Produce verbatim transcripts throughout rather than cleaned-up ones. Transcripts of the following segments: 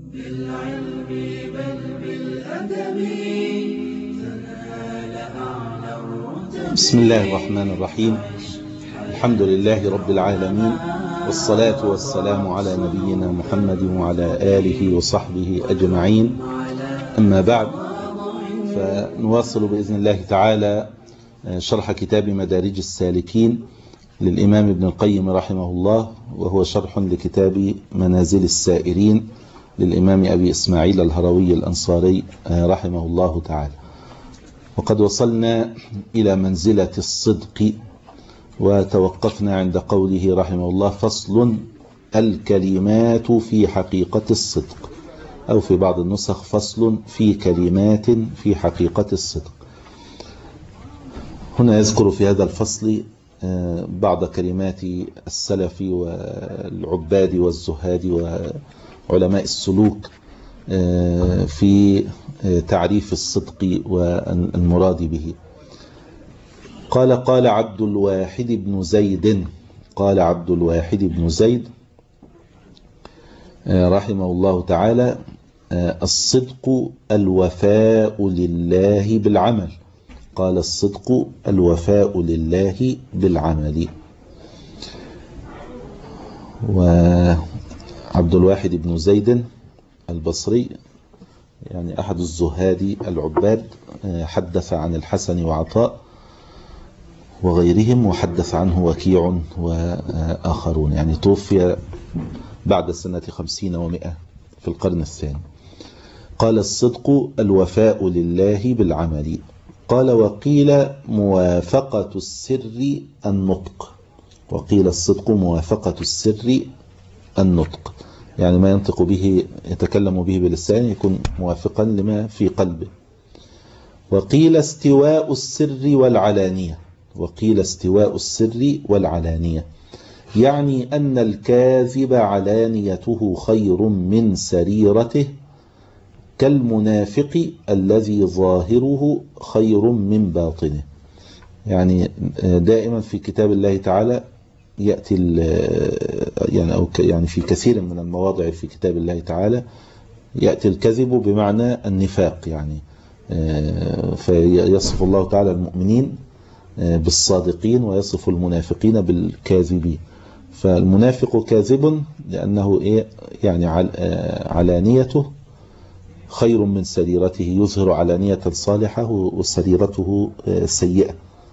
بالعلم بل بالأدب تنال أعلى الرتب. بسم الله الرحمن الرحيم. الحمد لله رب العالمين، والصلاة والسلام على نبينا محمد وعلى آله وصحبه أجمعين. أما بعد، فنواصل بإذن الله تعالى شرح كتاب مدارج السالكين للإمام ابن القيم رحمه الله، وهو شرح لكتاب منازل السائرين للإمام أبي إسماعيل الهروي الأنصاري رحمه الله تعالى. وقد وصلنا إلى منزلة الصدق، وتوقفنا عند قوله رحمه الله: فصل الكلمات في حقيقة الصدق، أو في بعض النسخ فصل في كلمات في حقيقة الصدق. هنا يذكر في هذا الفصل بعض كلمات السلف والعباد والزهاد وعلماء السلوك في تعريف الصدق والمراد به. قال قال عبد الواحد بن زيد قال عبد الواحد بن زيد رحمه الله تعالى: الصدق الوفاء لله بالعمل. قال: الصدق الوفاء لله بالعمل. وعبد الواحد بن زيد البصري يعني أحد الزهاد العباد، حدث عن الحسن وعطاء وغيرهم، وحدث عنه وكيع وآخرون، يعني توفي بعد سنة خمسين ومئة في القرن الثاني. قال: الصدق الوفاء لله بالعمل. قال: وقيل موافقة السر النطق. وقيل الصدق موافقة السر النطق، يعني ما ينطق به يتكلم به بلسانه يكون موافقا لما في قلبه. وقيل استواء السر والعلانية. وقيل استواء السر والعلانية، يعني أن الكاذب علانيته خير من سريرته، كالمنافق الذي ظاهره خير من باطنه. يعني دائما في كتاب الله تعالى يأتي يعني أو يعني في كثير من المواضع في كتاب الله تعالى يأتي الكذب بمعنى النفاق، يعني فيصف الله تعالى المؤمنين بالصادقين ويصف المنافقين بالكاذبين. فالمنافق كاذب لأنه إيه يعني علانيته خير من سريرته، يظهر علانية صالحة وسريرته سيئة.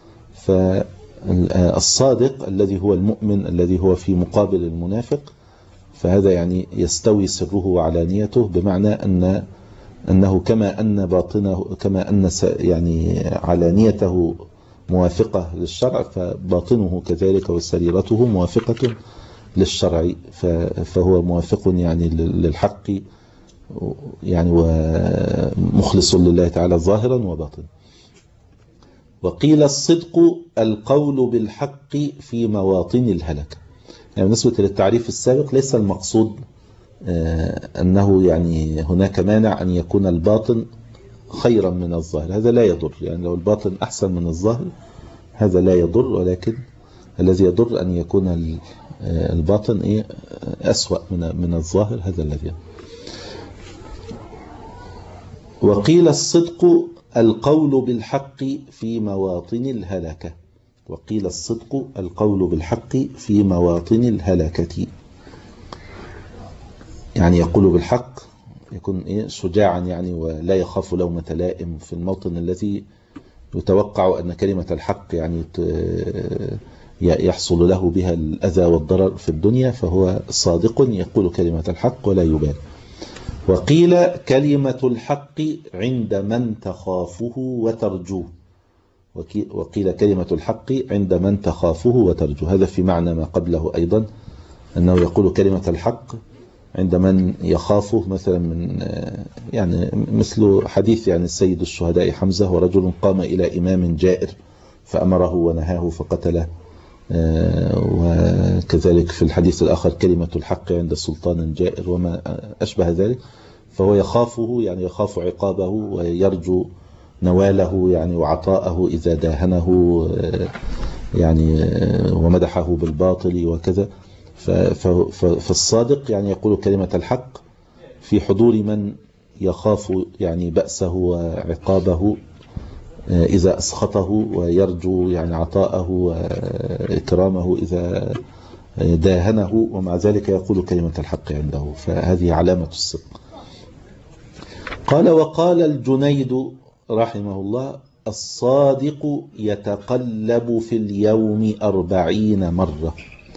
فالصادق الذي هو المؤمن الذي هو في مقابل المنافق، فهذا يعني يستوي سره وعلانيته، بمعنى أن أنه كما أن باطنه كما أن يعني علانيته موافقة للشرع، فباطنه كذلك وسريرته موافقة للشرع، فهو موافق يعني للحق، يعني ومخلص لله تعالى ظاهرا وباطنا. وقيل الصدق القول بالحق في مواطن الهلكة. يعني بالنسبة للتعريف السابق ليس المقصود أنه يعني هناك مانع أن يكون الباطن خيرا من الظاهر، هذا لا يضر، يعني لو الباطن أحسن من الظاهر هذا لا يضر، ولكن الذي يضر أن يكون الباطن إيه أسوأ من من الظاهر، هذا الذي يضر. وقيل الصدق القول بالحق في مواطن الهلكة. وقيل الصدق القول بالحق في مواطن الهلكة، يعني يقول بالحق، يكون إيه شجاعا يعني ولا يخاف لومة لائم في الموطن الذي يتوقع أن كلمة الحق يعني يحصل له بها الأذى والضرر في الدنيا، فهو صادق يقول كلمة الحق ولا يبالي. وقيل كلمة الحق عند من تخافه وترجوه. وقيل كلمة الحق عند من تخافه وترجوه، هذا في معنى ما قبله أيضا، أنه يقول كلمة الحق عند من يخافه، مثلا من يعني مثل حديث يعني السيد الشهداء حمزة: ورجل قام إلى إمام جائر فأمره ونهاه فقتله. وكذلك في الحديث الآخر كلمة الحق عند سلطان جائر وما أشبه ذلك، فهو يخافه يعني يخاف عقابه ويرجو نواله يعني وعطاءه إذا داهنه يعني ومدحه بالباطل وكذا. فالصادق يعني يقول كلمة الحق في حضور من يخاف يعني بأسه وعقابه إذا أسخطه، ويرجو يعني عطاءه وإكرامه إذا داهنه، ومع ذلك يقول كلمة الحق عنده، فهذه علامة الصدق. قال: وقال الجنيد رحمه الله: الصادق يتقلب في اليوم أربعين مرة،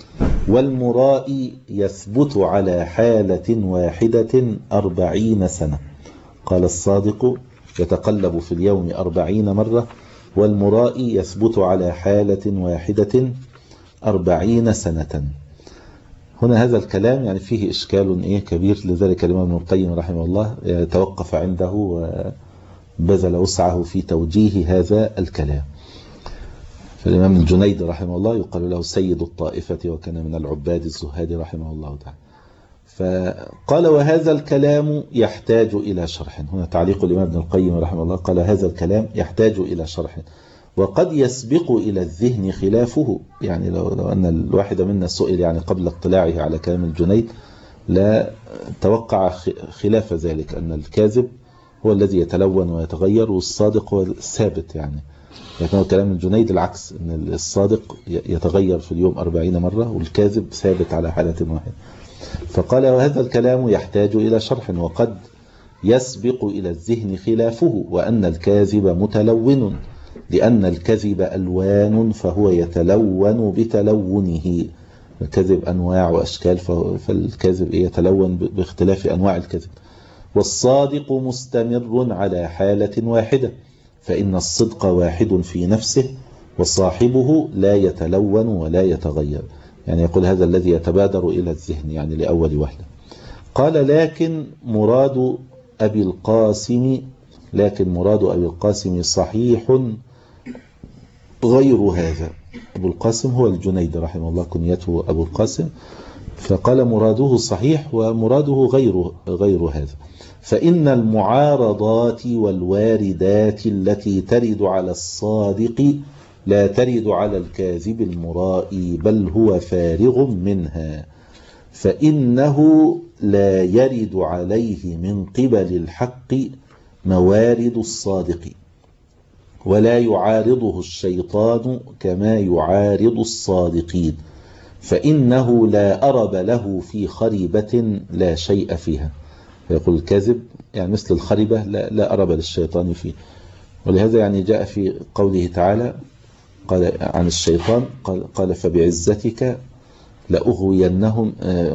والمرائي يثبت على حالة واحدة أربعين سنة. قال: الصادق يتقلب في اليوم أربعين مرة، والمرائي يثبت على حالة واحدة أربعين سنة. هنا هذا الكلام يعني فيه إشكال إيه كبير، لذلك الإمام ابن القيم رحمه الله توقف عنده وبذل وسعه في توجيه هذا الكلام. فالإمام الجنيد رحمه الله يقال له سيد الطائفة، وكان من العباد الزهاد رحمه الله تعالى. فقال: وهذا الكلام يحتاج إلى شرح. هنا تعليق الإمام ابن القيم رحمه الله، قال: هذا الكلام يحتاج إلى شرح، وقد يسبق إلى الذهن خلافه. يعني لو, لو أن الواحد منا سئل يعني قبل اطلاعه على كلام الجنيد لا توقع خلاف ذلك، أن الكاذب هو الذي يتلون ويتغير، والصادق هو الثابت. يعني لكن كلام الجنيد العكس، أن الصادق يتغير في اليوم أربعين مرة، والكاذب ثابت على حالة واحدة. فقال: وهذا الكلام يحتاج إلى شرح، وقد يسبق إلى الذهن خلافه، وأن الكاذب متلون، لأن الكذب ألوان، فهو يتلون بتلونه. الكذب أنواع وأشكال، فالكذب يتلون باختلاف أنواع الكذب. والصادق مستمر على حالة واحدة، فإن الصدق واحد في نفسه، وصاحبه لا يتلون ولا يتغير. يعني يقول هذا الذي يتبادر إلى الذهن يعني لأول وهلة. قال: لكن مراد أبي القاسم لكن مراد أبي القاسم صحيح غير هذا. أبو القاسم هو الجنيد رحمه الله، كنيته أبو القاسم. فقال: مراده صحيح، ومراده غير غير هذا. فإن المعارضات والواردات التي ترد على الصادق لا ترد على الكاذب المرائي، بل هو فارغ منها، فإنه لا يرد عليه من قبل الحق موارد الصادق، ولا يعارضه الشيطان كما يعارض الصادقين، فإنه لا أرب له في خريبة لا شيء فيها. فيقول الكاذب يعني مثل الخريبة لا, لا أرب للشيطان فيه. ولهذا يعني جاء في قوله تعالى قال عن الشيطان، قال, قال فبعزتك لأغوينهم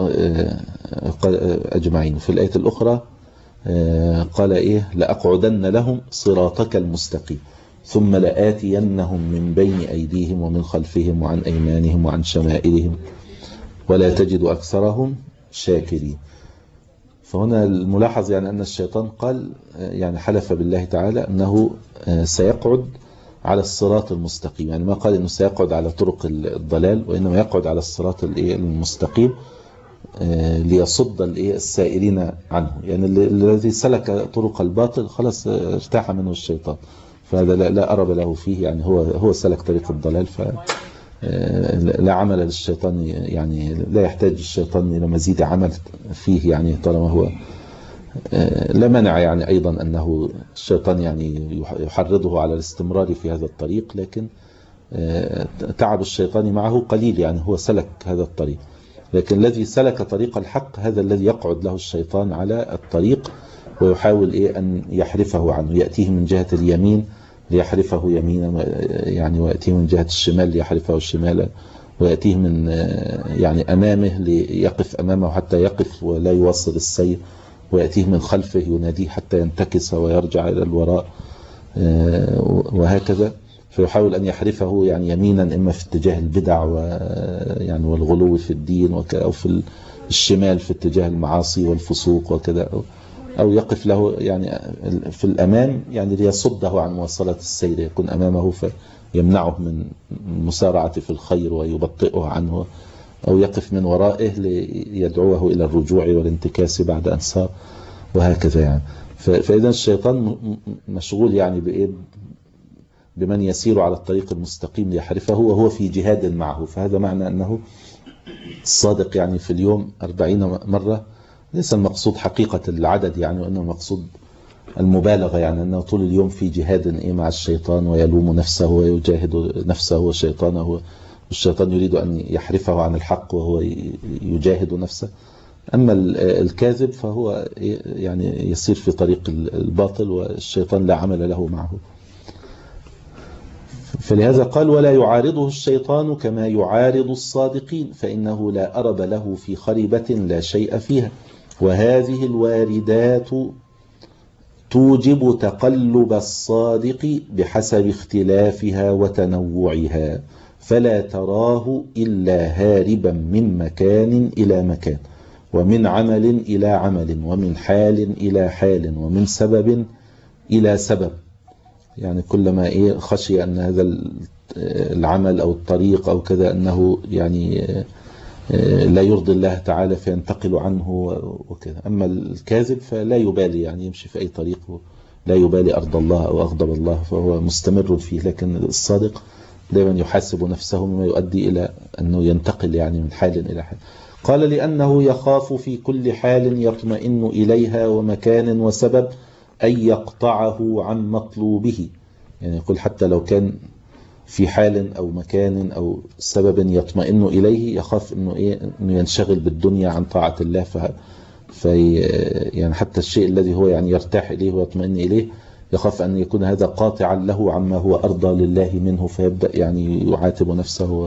أجمعين. في الآية الأخرى قال إيه لأقعدن لهم صراطك المستقيم، ثم لآتينهم من بين أيديهم ومن خلفهم وعن أيمانهم وعن شمائلهم ولا تجد أكثرهم شاكرين. فهنا الملاحظ يعني أن الشيطان قال يعني حلف بالله تعالى أنه سيقعد على الصراط المستقيم، يعني ما قال أنه سيقعد على طرق الضلال، وإنما يقعد على الصراط المستقيم ليصد السائرين عنه. يعني الذي سلك طرق الباطل خلاص ارتاح منه الشيطان، فهذا لا أرب له فيه، يعني هو هو سلك طريق الضلال، فلا عمل للشيطان، يعني لا يحتاج الشيطان إلى مزيد عمل فيه، يعني طالما هو لا منع يعني أيضا أنه الشيطان يعني يحرضه على الاستمرار في هذا الطريق، لكن تعب الشيطان معه قليل، يعني هو سلك هذا الطريق. لكن الذي سلك طريق الحق هذا الذي يقعد له الشيطان على الطريق ويحاول إيه أن يحرفه عنه، يأتيه من جهة اليمين ليحرفه يمينا، يعني ويأتيه من جهة الشمال ليحرفه شمالا، ويأتيه من يعني أمامه ليقف أمامه حتى يقف ولا يواصل السير، ويأتيه من خلفه يناديه حتى ينتكس ويرجع إلى الوراء، وهكذا. فيحاول أن يحرفه يعني يمينا إما في اتجاه البدع ويعني والغلو في الدين، أو في الشمال في اتجاه المعاصي والفسوق وكذا، أو يقف له يعني في الأمام يعني ليصده عن مواصلة السير، يكون أمامه فيمنعه من المسارعة في الخير ويبطئه عنه، أو يقف من ورائه ليدعوه إلى الرجوع والانتكاس بعد أن سار، وهكذا يعني. فإذا الشيطان مشغول يعني بإيه بمن يسير على الطريق المستقيم ليحرفه، وهو في جهاد معه. فهذا معنى أنه الصادق يعني في اليوم أربعين مرة ليس المقصود حقيقة العدد يعني، وإنما المقصود المبالغة، يعني أنه طول اليوم في جهاد إيه مع الشيطان، ويلوم نفسه ويجاهد نفسه وشيطانه، والشيطان يريد أن يحرفه عن الحق وهو يجاهد نفسه. أما الكاذب فهو يعني يسير في طريق الباطل، والشيطان لا عمل له معه. فلهذا قال: ولا يعارضه الشيطان كما يعارض الصادقين، فإنه لا أرب له في خربة لا شيء فيها. وهذه الواردات توجب تقلب الصادق بحسب اختلافها وتنوعها، فلا تراه إلا هاربا من مكان إلى مكان، ومن عمل إلى عمل، ومن حال إلى حال، ومن سبب إلى سبب. يعني كلما إيه خشي أن هذا العمل أو الطريق أو كذا أنه يعني لا يرضي الله تعالى فينتقل عنه وكذا. أما الكاذب فلا يبالي، يعني يمشي في أي طريق لا يبالي أرضى الله أو أغضب الله، فهو مستمر فيه. لكن الصادق دائما يحاسب نفسه مما يؤدي إلى أنه ينتقل يعني من حال إلى حال. قال: لأنه يخاف في كل حال يطمئن إليها ومكان وسبب أن يقطعه عن مطلوبه. يعني يقول حتى لو كان في حال أو مكان أو سبب يطمئن إليه، يخاف أنه, إيه أنه ينشغل بالدنيا عن طاعة الله. ف... في يعني حتى الشيء الذي هو يعني يرتاح إليه ويطمئن إليه، يخاف أن يكون هذا قاطعا له عما هو أرضى لله منه، فيبدأ يعني يعاتب نفسه.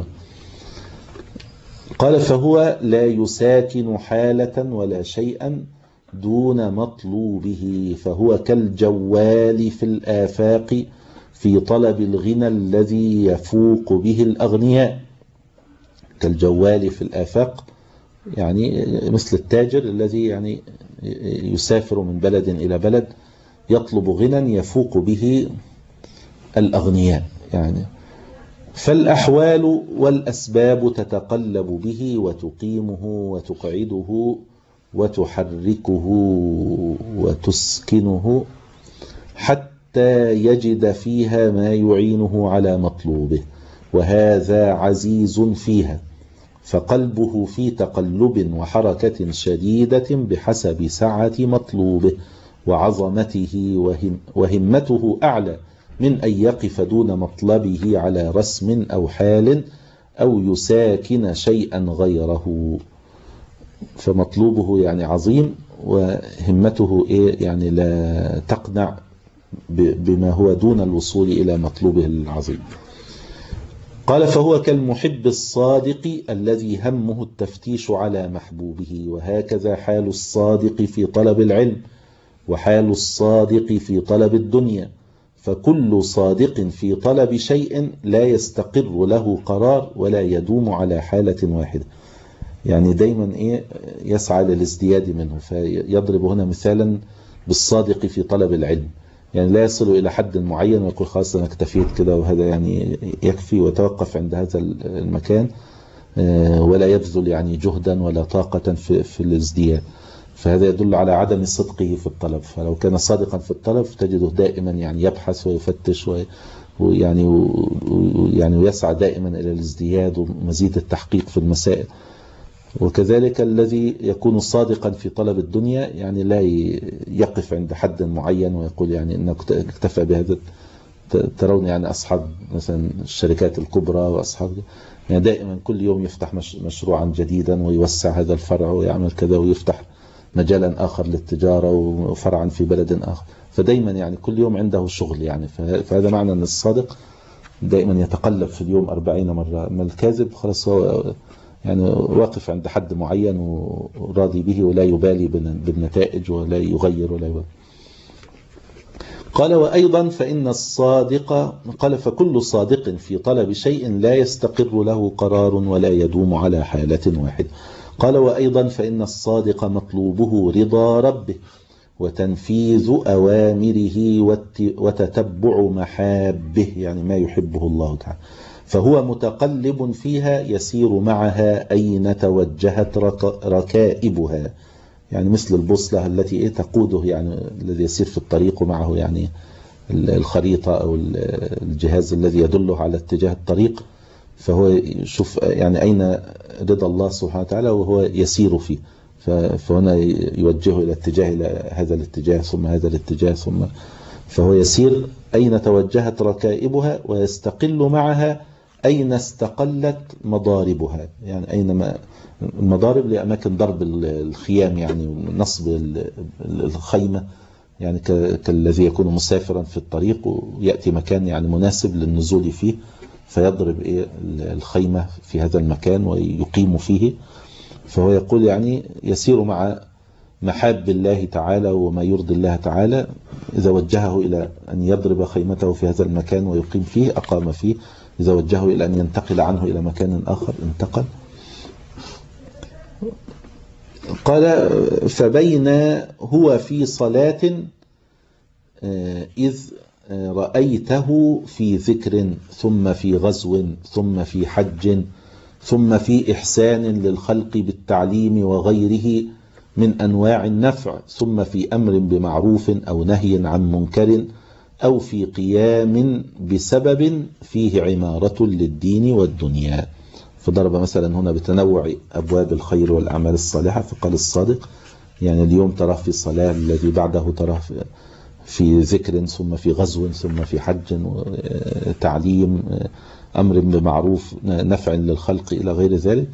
قال: فهو لا يساكن حالة ولا شيئا دون مطلوبه، فهو كالجوال في الآفاق في طلب الغنى الذي يفوق به الأغنياء. كالجوال في الآفاق يعني مثل التاجر الذي يعني يسافر من بلد إلى بلد يطلب غنى يفوق به الأغنياء يعني. فالأحوال والأسباب تتقلب به وتقيمه وتقعده وتحركه وتسكنه حتى يجد فيها ما يعينه على مطلوبه، وهذا عزيز فيها، فقلبه في تقلب وحركة شديدة بحسب سعة مطلوبه وعظمته، وهم وهمته أعلى من أن يقف دون مطلبه على رسم أو حال أو يساكن شيئا غيره. فمطلوبه يعني عظيم، وهمته إيه يعني لا تقنع بما هو دون الوصول إلى مطلوبه العظيم. قال: فهو كالمحب الصادق الذي همه التفتيش على محبوبه، وهكذا حال الصادق في طلب العلم، وحال الصادق في طلب الدنيا. فكل صادق في طلب شيء لا يستقر له قرار ولا يدوم على حالة واحدة، يعني دايما إيه يسعى للازدياد منه. فيضرب هنا مثالا بالصادق في طلب العلم، يعني لا يصل إلى حد معين ويقول خلاص أنا اكتفيت كده وهذا يعني يكفي، وتوقف عند هذا المكان ولا يبذل يعني جهدا ولا طاقة في, في الازدياد. فهذا يدل على عدم صدقه في الطلب. فلو كان صادقا في الطلب تجده دائما يعني يبحث ويفتش ويعني يعني ويسعى دائما إلى الازدياد ومزيد التحقيق في المسائل. وكذلك الذي يكون صادقا في طلب الدنيا يعني لا يقف عند حد معين ويقول يعني إنه اكتفى بهذا. ترون يعني أصحاب مثلا الشركات الكبرى وأصحاب يعني دائما كل يوم يفتح مشروعا جديدا ويوسع هذا الفرع ويعمل كذا ويفتح مجالا آخر للتجارة وفرعا في بلد آخر. فدائما يعني كل يوم عنده شغل يعني. فهذا معنى أن الصادق دائما يتقلب في اليوم أربعين مرة. أما الكاذب خلاص هو يعني واقف عند حد معين وراضي به ولا يبالي بالنتائج ولا يغير ولا يبالي. قال: وأيضا فإن الصادق قال فكل صادق في طلب شيء لا يستقر له قرار ولا يدوم على حالة واحدة. قال: وأيضا فإن الصادق مطلوبه رضا ربه وتنفيذ أوامره وتتبع محابه، يعني ما يحبه الله تعالى، فهو متقلب فيها يسير معها أين توجهت ركائبها، يعني مثل البوصلة التي تقوده يعني الذي يسير في الطريق معه يعني الخريطة أو الجهاز الذي يدله على اتجاه الطريق، فهو يشوف يعني أين رضا الله سبحانه وتعالى وهو يسير فيه. فهنا يوجهه إلى اتجاه إلى هذا الاتجاه ثم هذا الاتجاه ثم، فهو يسير أين توجهت ركائبها ويستقل معها أين استقلت مضاربها، يعني أينما المضارب لأماكن ضرب الخيام يعني نصب الخيمة، يعني كالذي يكون مسافرا في الطريق ويأتي مكان يعني مناسب للنزول فيه فيضرب إيه الخيمة في هذا المكان ويقيم فيه. فهو يقول يعني يسير مع محاب الله تعالى وما يرضي الله تعالى، إذا وجهه إلى أن يضرب خيمته في هذا المكان ويقيم فيه أقام فيه، إذا وجهه إلى أن ينتقل عنه إلى مكان آخر انتقل. قال فبين هو في صلاة إذ رأيته في ذكر ثم في غزو ثم في حج ثم في إحسان للخلق بالتعليم وغيره من أنواع النفع ثم في أمر بمعروف أو نهي عن منكر أو في قيام بسبب فيه عمارة للدين والدنيا. فضرب مثلا هنا بتنوع أبواب الخير والأعمال الصالحة، فقال الصادق يعني اليوم تراه في الصلاة، الذي بعده تراه في ذكر ثم في غزو ثم في حج تعليم أمر بمعروف نفع للخلق إلى غير ذلك،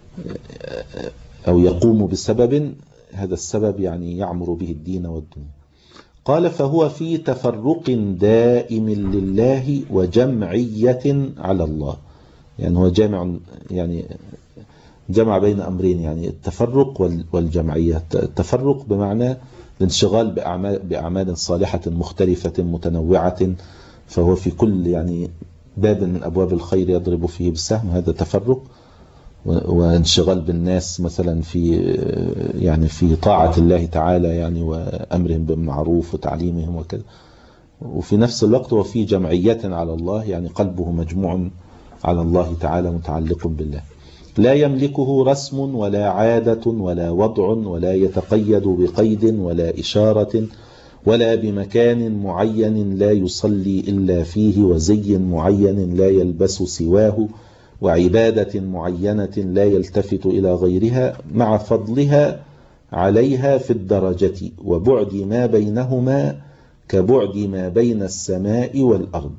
أو يقوم بسبب، هذا السبب يعني يعمر به الدين والدنيا. قال فهو في تفرق دائم لله وجمعية على الله، يعني هو جامع، يعني جمع بين أمرين، يعني التفرق والجمعية. التفرق بمعنى الانشغال بأعمال, بأعمال صالحة مختلفة متنوعة، فهو في كل يعني باب من أبواب الخير يضرب فيه بالسهم، هذا تفرق. وانشغال بالناس مثلا في يعني في طاعة الله تعالى يعني وأمرهم بالمعروف وتعليمهم وكذا، وفي نفس الوقت هو في جمعية على الله، يعني قلبه مجموع على الله تعالى متعلق بالله، لا يملكه رسم ولا عادة ولا وضع ولا يتقيد بقيد ولا إشارة ولا بمكان معين لا يصلي إلا فيه وزي معين لا يلبس سواه وعبادة معينة لا يلتفت إلى غيرها مع فضلها عليها في الدرجة وبعد ما بينهما كبعد ما بين السماء والأرض.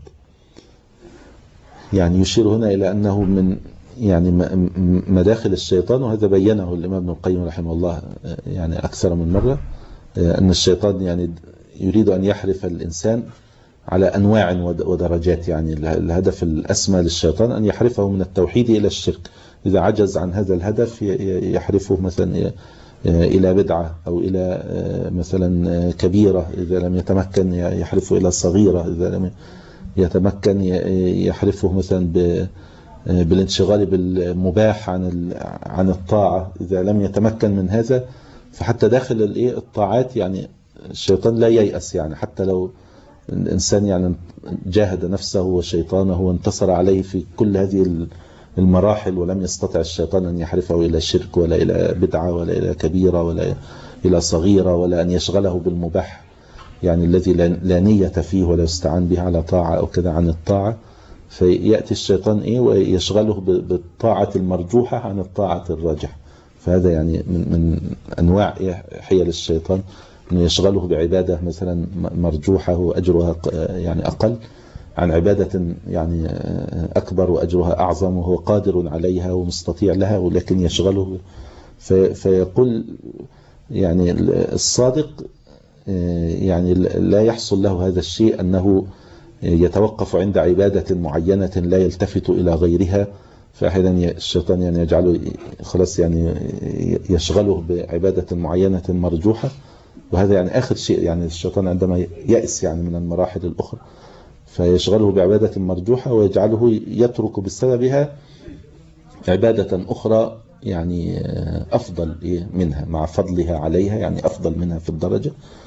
يعني يشير هنا إلى أنه من يعني مداخل الشيطان، وهذا بينه الإمام ابن القيم رحمه الله يعني أكثر من مرة، أن الشيطان يعني يريد أن يحرف الإنسان على أنواع ودرجات، يعني الهدف الأسمى للشيطان أن يحرفه من التوحيد إلى الشرك، إذا عجز عن هذا الهدف يحرفه مثلا إلى بدعة أو إلى مثلا كبيرة، إذا لم يتمكن يحرفه إلى صغيرة، إذا لم يتمكن يحرفه مثلا بالانشغال بالمباح عن عن الطاعة، إذا لم يتمكن من هذا. فحتى داخل الطاعات يعني الشيطان لا ييأس، يعني حتى لو الإنسان يعني جاهد نفسه وشيطانه وانتصر عليه في كل هذه المراحل ولم يستطع الشيطان أن يحرفه إلى شرك ولا إلى بدعة ولا إلى كبيرة ولا إلى صغيرة ولا أن يشغله بالمباح يعني الذي لا نية فيه ولا يستعان به على طاعة أو كذا عن الطاعة، فيأتي الشيطان إيه ويشغله بالطاعة المرجوحة عن الطاعة الراجحة. فهذا يعني من, من أنواع حيل الشيطان، أنه يشغله بعبادة مثلا مرجوحة وأجرها يعني أقل عن عبادة يعني أكبر وأجرها أعظم وهو قادر عليها ومستطيع لها، ولكن يشغله. فيقول يعني الصادق يعني لا يحصل له هذا الشيء، أنه يتوقف عند عبادة معينة لا يلتفت إلى غيرها. فأحيانا الشيطان يعني يجعله خلاص يعني يشغله بعبادة معينة مرجوحة، وهذا يعني آخر شيء، يعني الشيطان عندما يأس يعني من المراحل الأخرى فيشغله بعبادة مرجوحة ويجعله يترك بسببها عبادة أخرى يعني أفضل منها مع فضلها عليها، يعني أفضل منها في الدرجة،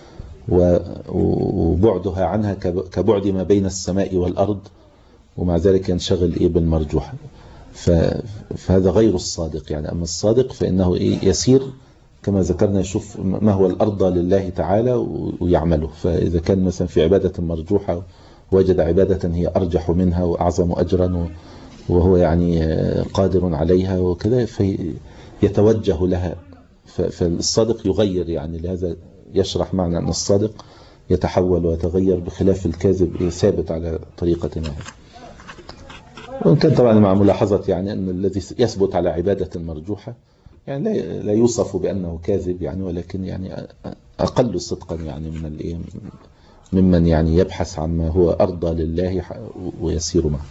وبعدها عنها كبعد ما بين السماء والأرض، ومع ذلك ينشغل إيه بالمرجوحة. فهذا غير الصادق. يعني أما الصادق فإنه إيه يسير كما ذكرنا، يشوف ما هو الأرضى لله تعالى ويعمله. فإذا كان مثلا في عبادة مرجوحة وجد عبادة هي أرجح منها وأعظم أجرا وهو يعني قادر عليها وكذا، فيتوجه لها فالصادق يغير، يعني لهذا يشرح معنى أن الصادق يتحول ويتغير بخلاف الكاذب ثابت على طريقة ما. وإن كان طبعا مع ملاحظة يعني أن الذي يثبت على عبادة مرجوحة يعني لا لا يوصف بأنه كاذب يعني، ولكن يعني أقل صدقا يعني من الإيه ممن يعني يبحث عما هو أرضى لله ويسير معه.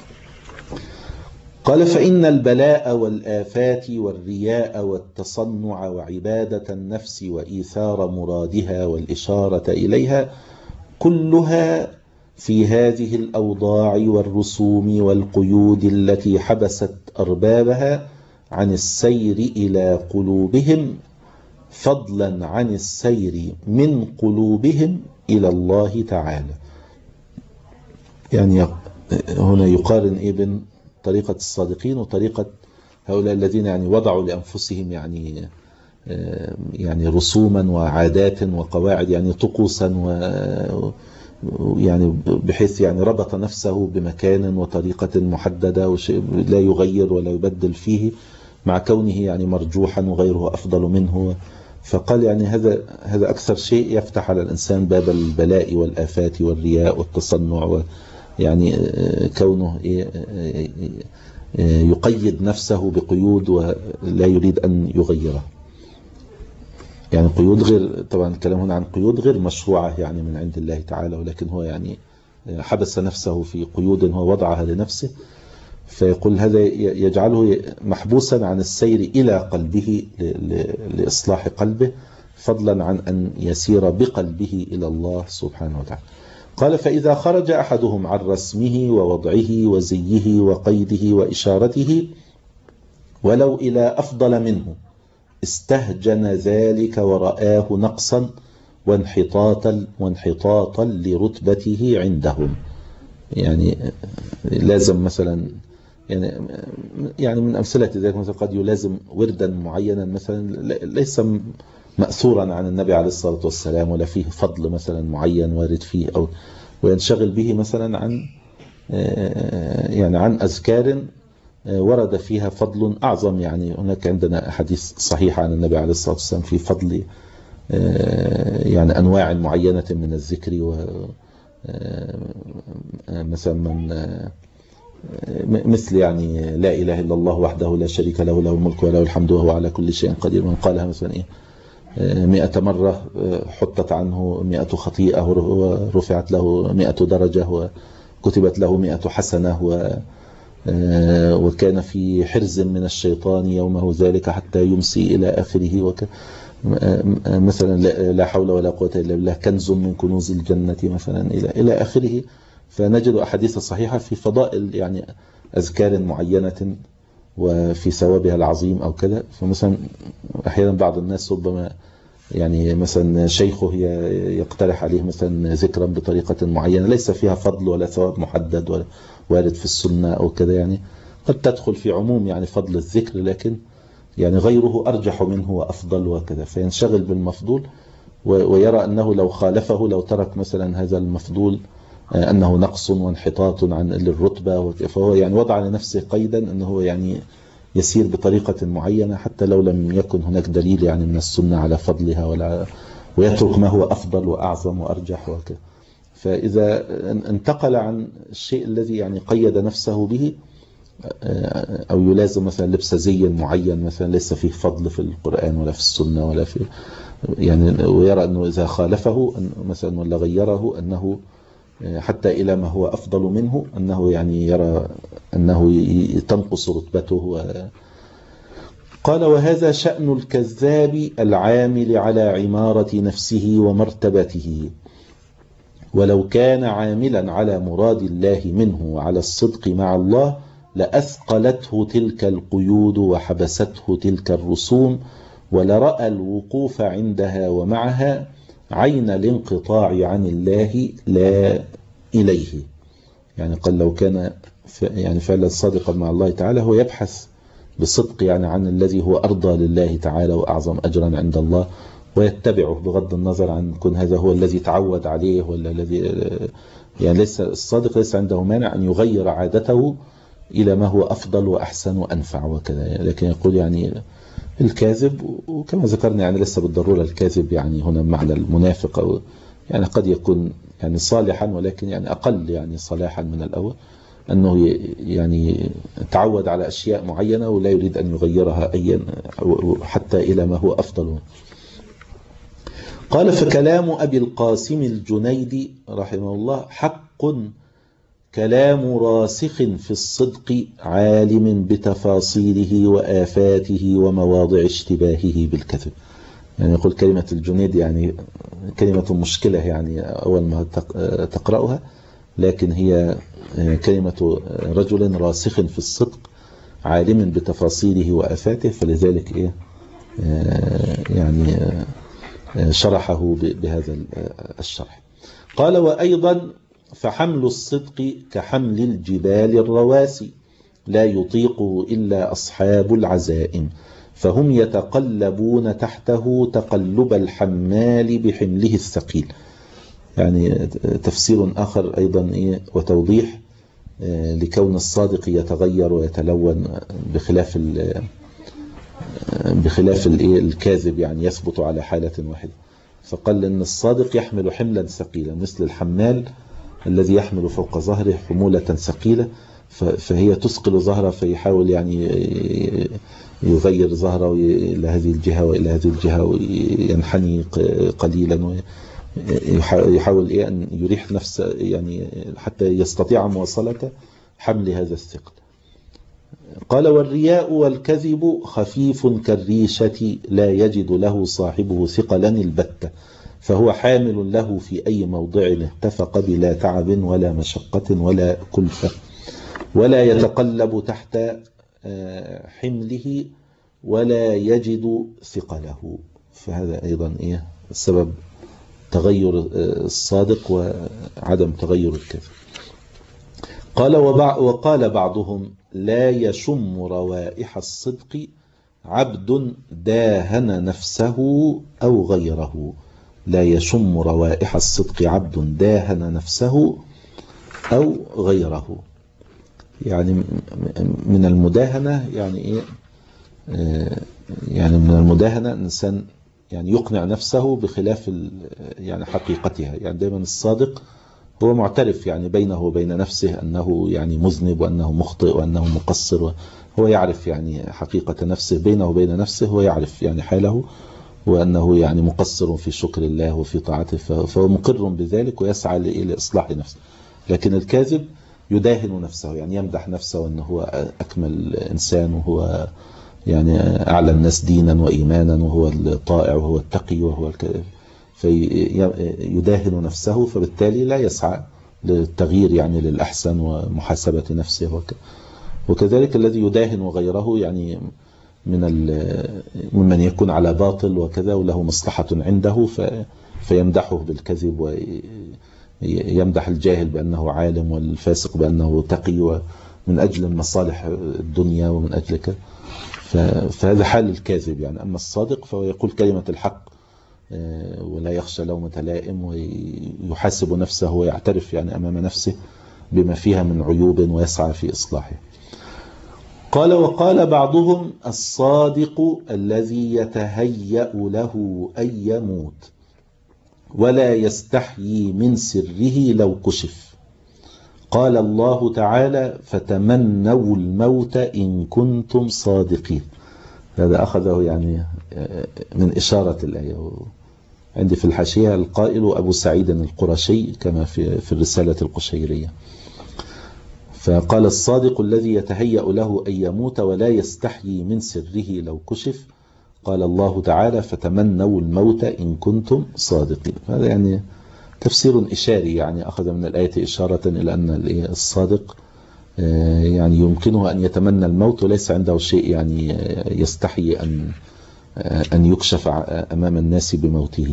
قال فإن البلاء والآفات والرياء والتصنع وعبادة النفس وإيثار مرادها والإشارة إليها كلها في هذه الأوضاع والرسوم والقيود التي حبست أربابها عن السير إلى قلوبهم، فضلا عن السير من قلوبهم إلى الله تعالى. يعني هنا يقارن إيه بين طريقة الصادقين وطريقة هؤلاء الذين يعني وضعوا لأنفسهم يعني يعني رسوما وعادات وقواعد يعني طقوسا و يعني بحيث يعني ربط نفسه بمكان وطريقة محددة لا يغير ولا يبدل فيه مع كونه يعني مرجوحا وغيره أفضل منه. فقال يعني هذا هذا أكثر شيء يفتح على الإنسان باب البلاء والآفات والرياء والتصنع، يعني كونه يقيد نفسه بقيود ولا يريد أن يغيرها. يعني قيود غير، طبعا الكلام هنا عن قيود غير مشروعة يعني من عند الله تعالى، ولكن هو يعني حبس نفسه في قيود هو وضعها لنفسه، فيقول هذا يجعله محبوسا عن السير إلى قلبه لإصلاح قلبه، فضلا عن أن يسير بقلبه إلى الله سبحانه وتعالى. قال فإذا خرج أحدهم عن رسمه ووضعه وزيه وقيده وإشارته ولو إلى أفضل منه استهجن ذلك ورآه نقصا وانحطاطا وانحطاطا لرتبته عندهم. يعني لازم مثلا يعني يعني من أمثلة ذلك مثلا قد يلازم وردا معينا مثلا ليس مأثورا عن النبي عليه الصلاة والسلام ولا فيه فضل مثلا معين وارد فيه، أو وينشغل به مثلا عن يعني عن أذكار ورد فيها فضل أعظم. يعني هناك عندنا أحاديث صحيحة عن النبي عليه الصلاة والسلام في فضل يعني أنواع معينة من الذكر، و مثلا من مثل يعني لا إله إلا الله وحده لا شريك له له الملك وله الحمد وهو على كل شيء قدير، من قالها مثلا إيه مئة مرة حطت عنه مئة خطيئة ورفعت له مئة درجة وكتبت له مئة حسنة، و وكان في حرز من الشيطان يومه ذلك حتى يمسي إلى آخره، وك مثلا لا حول ولا قوة إلا بالله كنز من كنوز الجنة مثلا إلى إلى آخره. فنجد أحاديث صحيحة في فضائل يعني أذكار معينة وفي ثوابها العظيم أو كذا. فمثلا أحيانا بعض الناس ربما يعني مثلا شيخه يقترح عليه مثلا ذكرا بطريقة معينة ليس فيها فضل ولا ثواب محدد ولا وارد في السنة أو كذا، يعني قد تدخل في عموم يعني فضل الذكر، لكن يعني غيره أرجح منه وأفضل وكذا، فينشغل بالمفضول ويرى أنه لو خالفه لو ترك مثلا هذا المفضول أنه نقص وانحطاط عن الرتبة، فهو يعني وضع لنفسه قيدا أنه يعني يسير بطريقة معينة حتى لو لم يكن هناك دليل يعني من السنة على فضلها، ولا ويترك ما هو أفضل وأعظم وأرجح وكذا. فإذا انتقل عن الشيء الذي يعني قيد نفسه به، أو يلازم مثلا لبس زي معين مثلا ليس فيه فضل في القرآن ولا في السنة ولا في يعني، ويرى أنه إذا خالفه مثلا ولا غيره أنه حتى إلى ما هو أفضل منه أنه يعني يرى أنه تنقص رتبته. قال وهذا شأن الكذاب العامل على عمارة نفسه ومرتبته، ولو كان عاملا على مراد الله منه وعلى الصدق مع الله لأثقلته تلك القيود وحبسته تلك الرسوم، ولرأى الوقوف عندها ومعها عين الانقطاع عن الله لا إليه. يعني قال لو كان يعني فعلا صادقا مع الله تعالى هو يبحث بصدق يعني عن الذي هو أرضى لله تعالى وأعظم أجرا عند الله، ويتبعه بغض النظر عن كون هذا هو الذي تعود عليه ولا الذي يعني ليس الصادق ليس عنده مانع أن يغير عادته إلى ما هو أفضل وأحسن وأنفع وكذا. لكن يقول يعني الكاذب. وكما ذكرنا يعني ليس بالضرورة الكاذب يعني هنا بمعنى المنافق، أو يعني قد يكون يعني صالحا ولكن يعني أقل يعني صلاحا من الأول، أنه يعني تعود على أشياء معينة ولا يريد أن يغيرها أيا حتى إلى ما هو أفضل. قال: فكلام أبي القاسم الجنيدي رحمه الله حق، كلام راسخ في الصدق، عالم بتفاصيله وآفاته ومواضع اشتباهه بالكذب. يعني يقول كلمة الجنيد يعني كلمة مشكلة يعني أول ما تقرأها، لكن هي كلمة رجل راسخ في الصدق عالم بتفاصيله وآفاته، فلذلك إيه يعني شرحه بهذا الشرح. قال: وأيضا فحمل الصدق كحمل الجبال الرواسي، لا يطيقه إلا أصحاب العزائم، فهم يتقلبون تحته تقلب الحمال بحمله الثقيل. يعني تفسير آخر أيضا إيه وتوضيح لكون الصادق يتغير ويتلون بخلاف بخلاف الكاذب يعني يثبت على حالة واحدة. فقال إن الصادق يحمل حملا ثقيلا مثل الحمال الذي يحمل فوق ظهره حمولة ثقيلة، فهي تثقل ظهره فيحاول يعني يغير ظهره إلى هذه الجهة وإلى هذه الجهة وينحني قليلا ويحاول أن يريح نفسه يعني حتى يستطيع مواصلة حمل هذا الثقل. قال: والرياء والكذب خفيف كالريشة، لا يجد له صاحبه ثقلا البتة، فهو حامل له في أي موضع اتفق بلا تعب ولا مشقة ولا كلفة، ولا يتقلب تحت حمله ولا يجد ثقله. فهذا أيضا إيه السبب تغير الصادق وعدم تغير الكذب. قال: وقال بعضهم: لا يشم روائح الصدق عبد داهن نفسه أو غيره. لا يشم روائح الصدق عبد داهن نفسه أو غيره. يعني من المداهنة يعني إيه يعني من المداهنة إنسان يعني يقنع نفسه بخلاف يعني حقيقتها. يعني دائما الصادق هو معترف يعني بينه وبين نفسه أنه يعني مذنب وأنه مخطئ وأنه مقصر، هو يعرف يعني حقيقة نفسه بينه وبين نفسه، هو يعرف يعني حاله وأنه يعني مقصر في شكر الله وفي طاعته، فهو مقر بذلك ويسعى لإصلاح نفسه. لكن الكاذب يداهن نفسه يعني يمدح نفسه أنه هو أكمل إنسان وهو يعني أعلى الناس دينا وإيمانا وهو الطائع وهو التقي وهو الكذب، فيداهن نفسه، فبالتالي لا يسعى للتغيير يعني للأحسن ومحاسبة نفسه. وكذلك الذي يداهن غيره يعني من ممن يكون على باطل وكذا وله مصلحة عنده فيمدحه بالكذب ويمدح الجاهل بأنه عالم والفاسق بأنه تقي ومن أجل المصالح الدنيا ومن أجل كذا. فهذا حال الكاذب يعني. أما الصادق فهو يقول كلمة الحق ولا يخشى لومة لائم ويحاسب نفسه ويعترف يعني أمام نفسه بما فيها من عيوب ويسعى في إصلاحه. قال: وقال بعضهم: الصادق الذي يتهيأ له أن يموت ولا يستحيي من سره لو كشف. قال الله تعالى: فتمنوا الموت إن كنتم صادقين. هذا أخذه يعني من إشارة الآية. عندي في الحاشية القائل أبو سعيد القرشي كما في في الرسالة القشيرية. فقال: الصادق الذي يتهيأ له أن يموت ولا يستحيي من سره لو كشف. قال الله تعالى: فتمنوا الموت إن كنتم صادقين. هذا يعني تفسير إشاري يعني أخذ من الآية إشارة إلى أن الصادق يعني يمكنه أن يتمنى الموت وليس عنده شيء يعني يستحي أن أن يكشف أمام الناس بموته.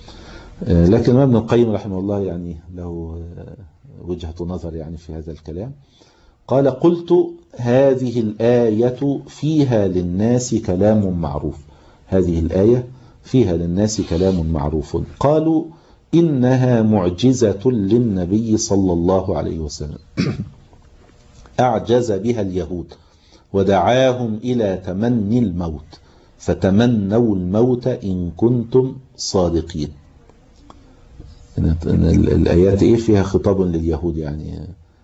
لكن ابن القيم رحمه الله يعني له وجهة نظر يعني في هذا الكلام. قال: قلت: هذه الآية فيها للناس كلام معروف. هذه الآية فيها للناس كلام معروف. قالوا: إنها معجزة للنبي صلى الله عليه وسلم أعجز بها اليهود ودعاهم إلى تمني الموت، فتمنوا الموت إن كنتم صادقين. الآيات إيه فيها خطاب لليهود، يعني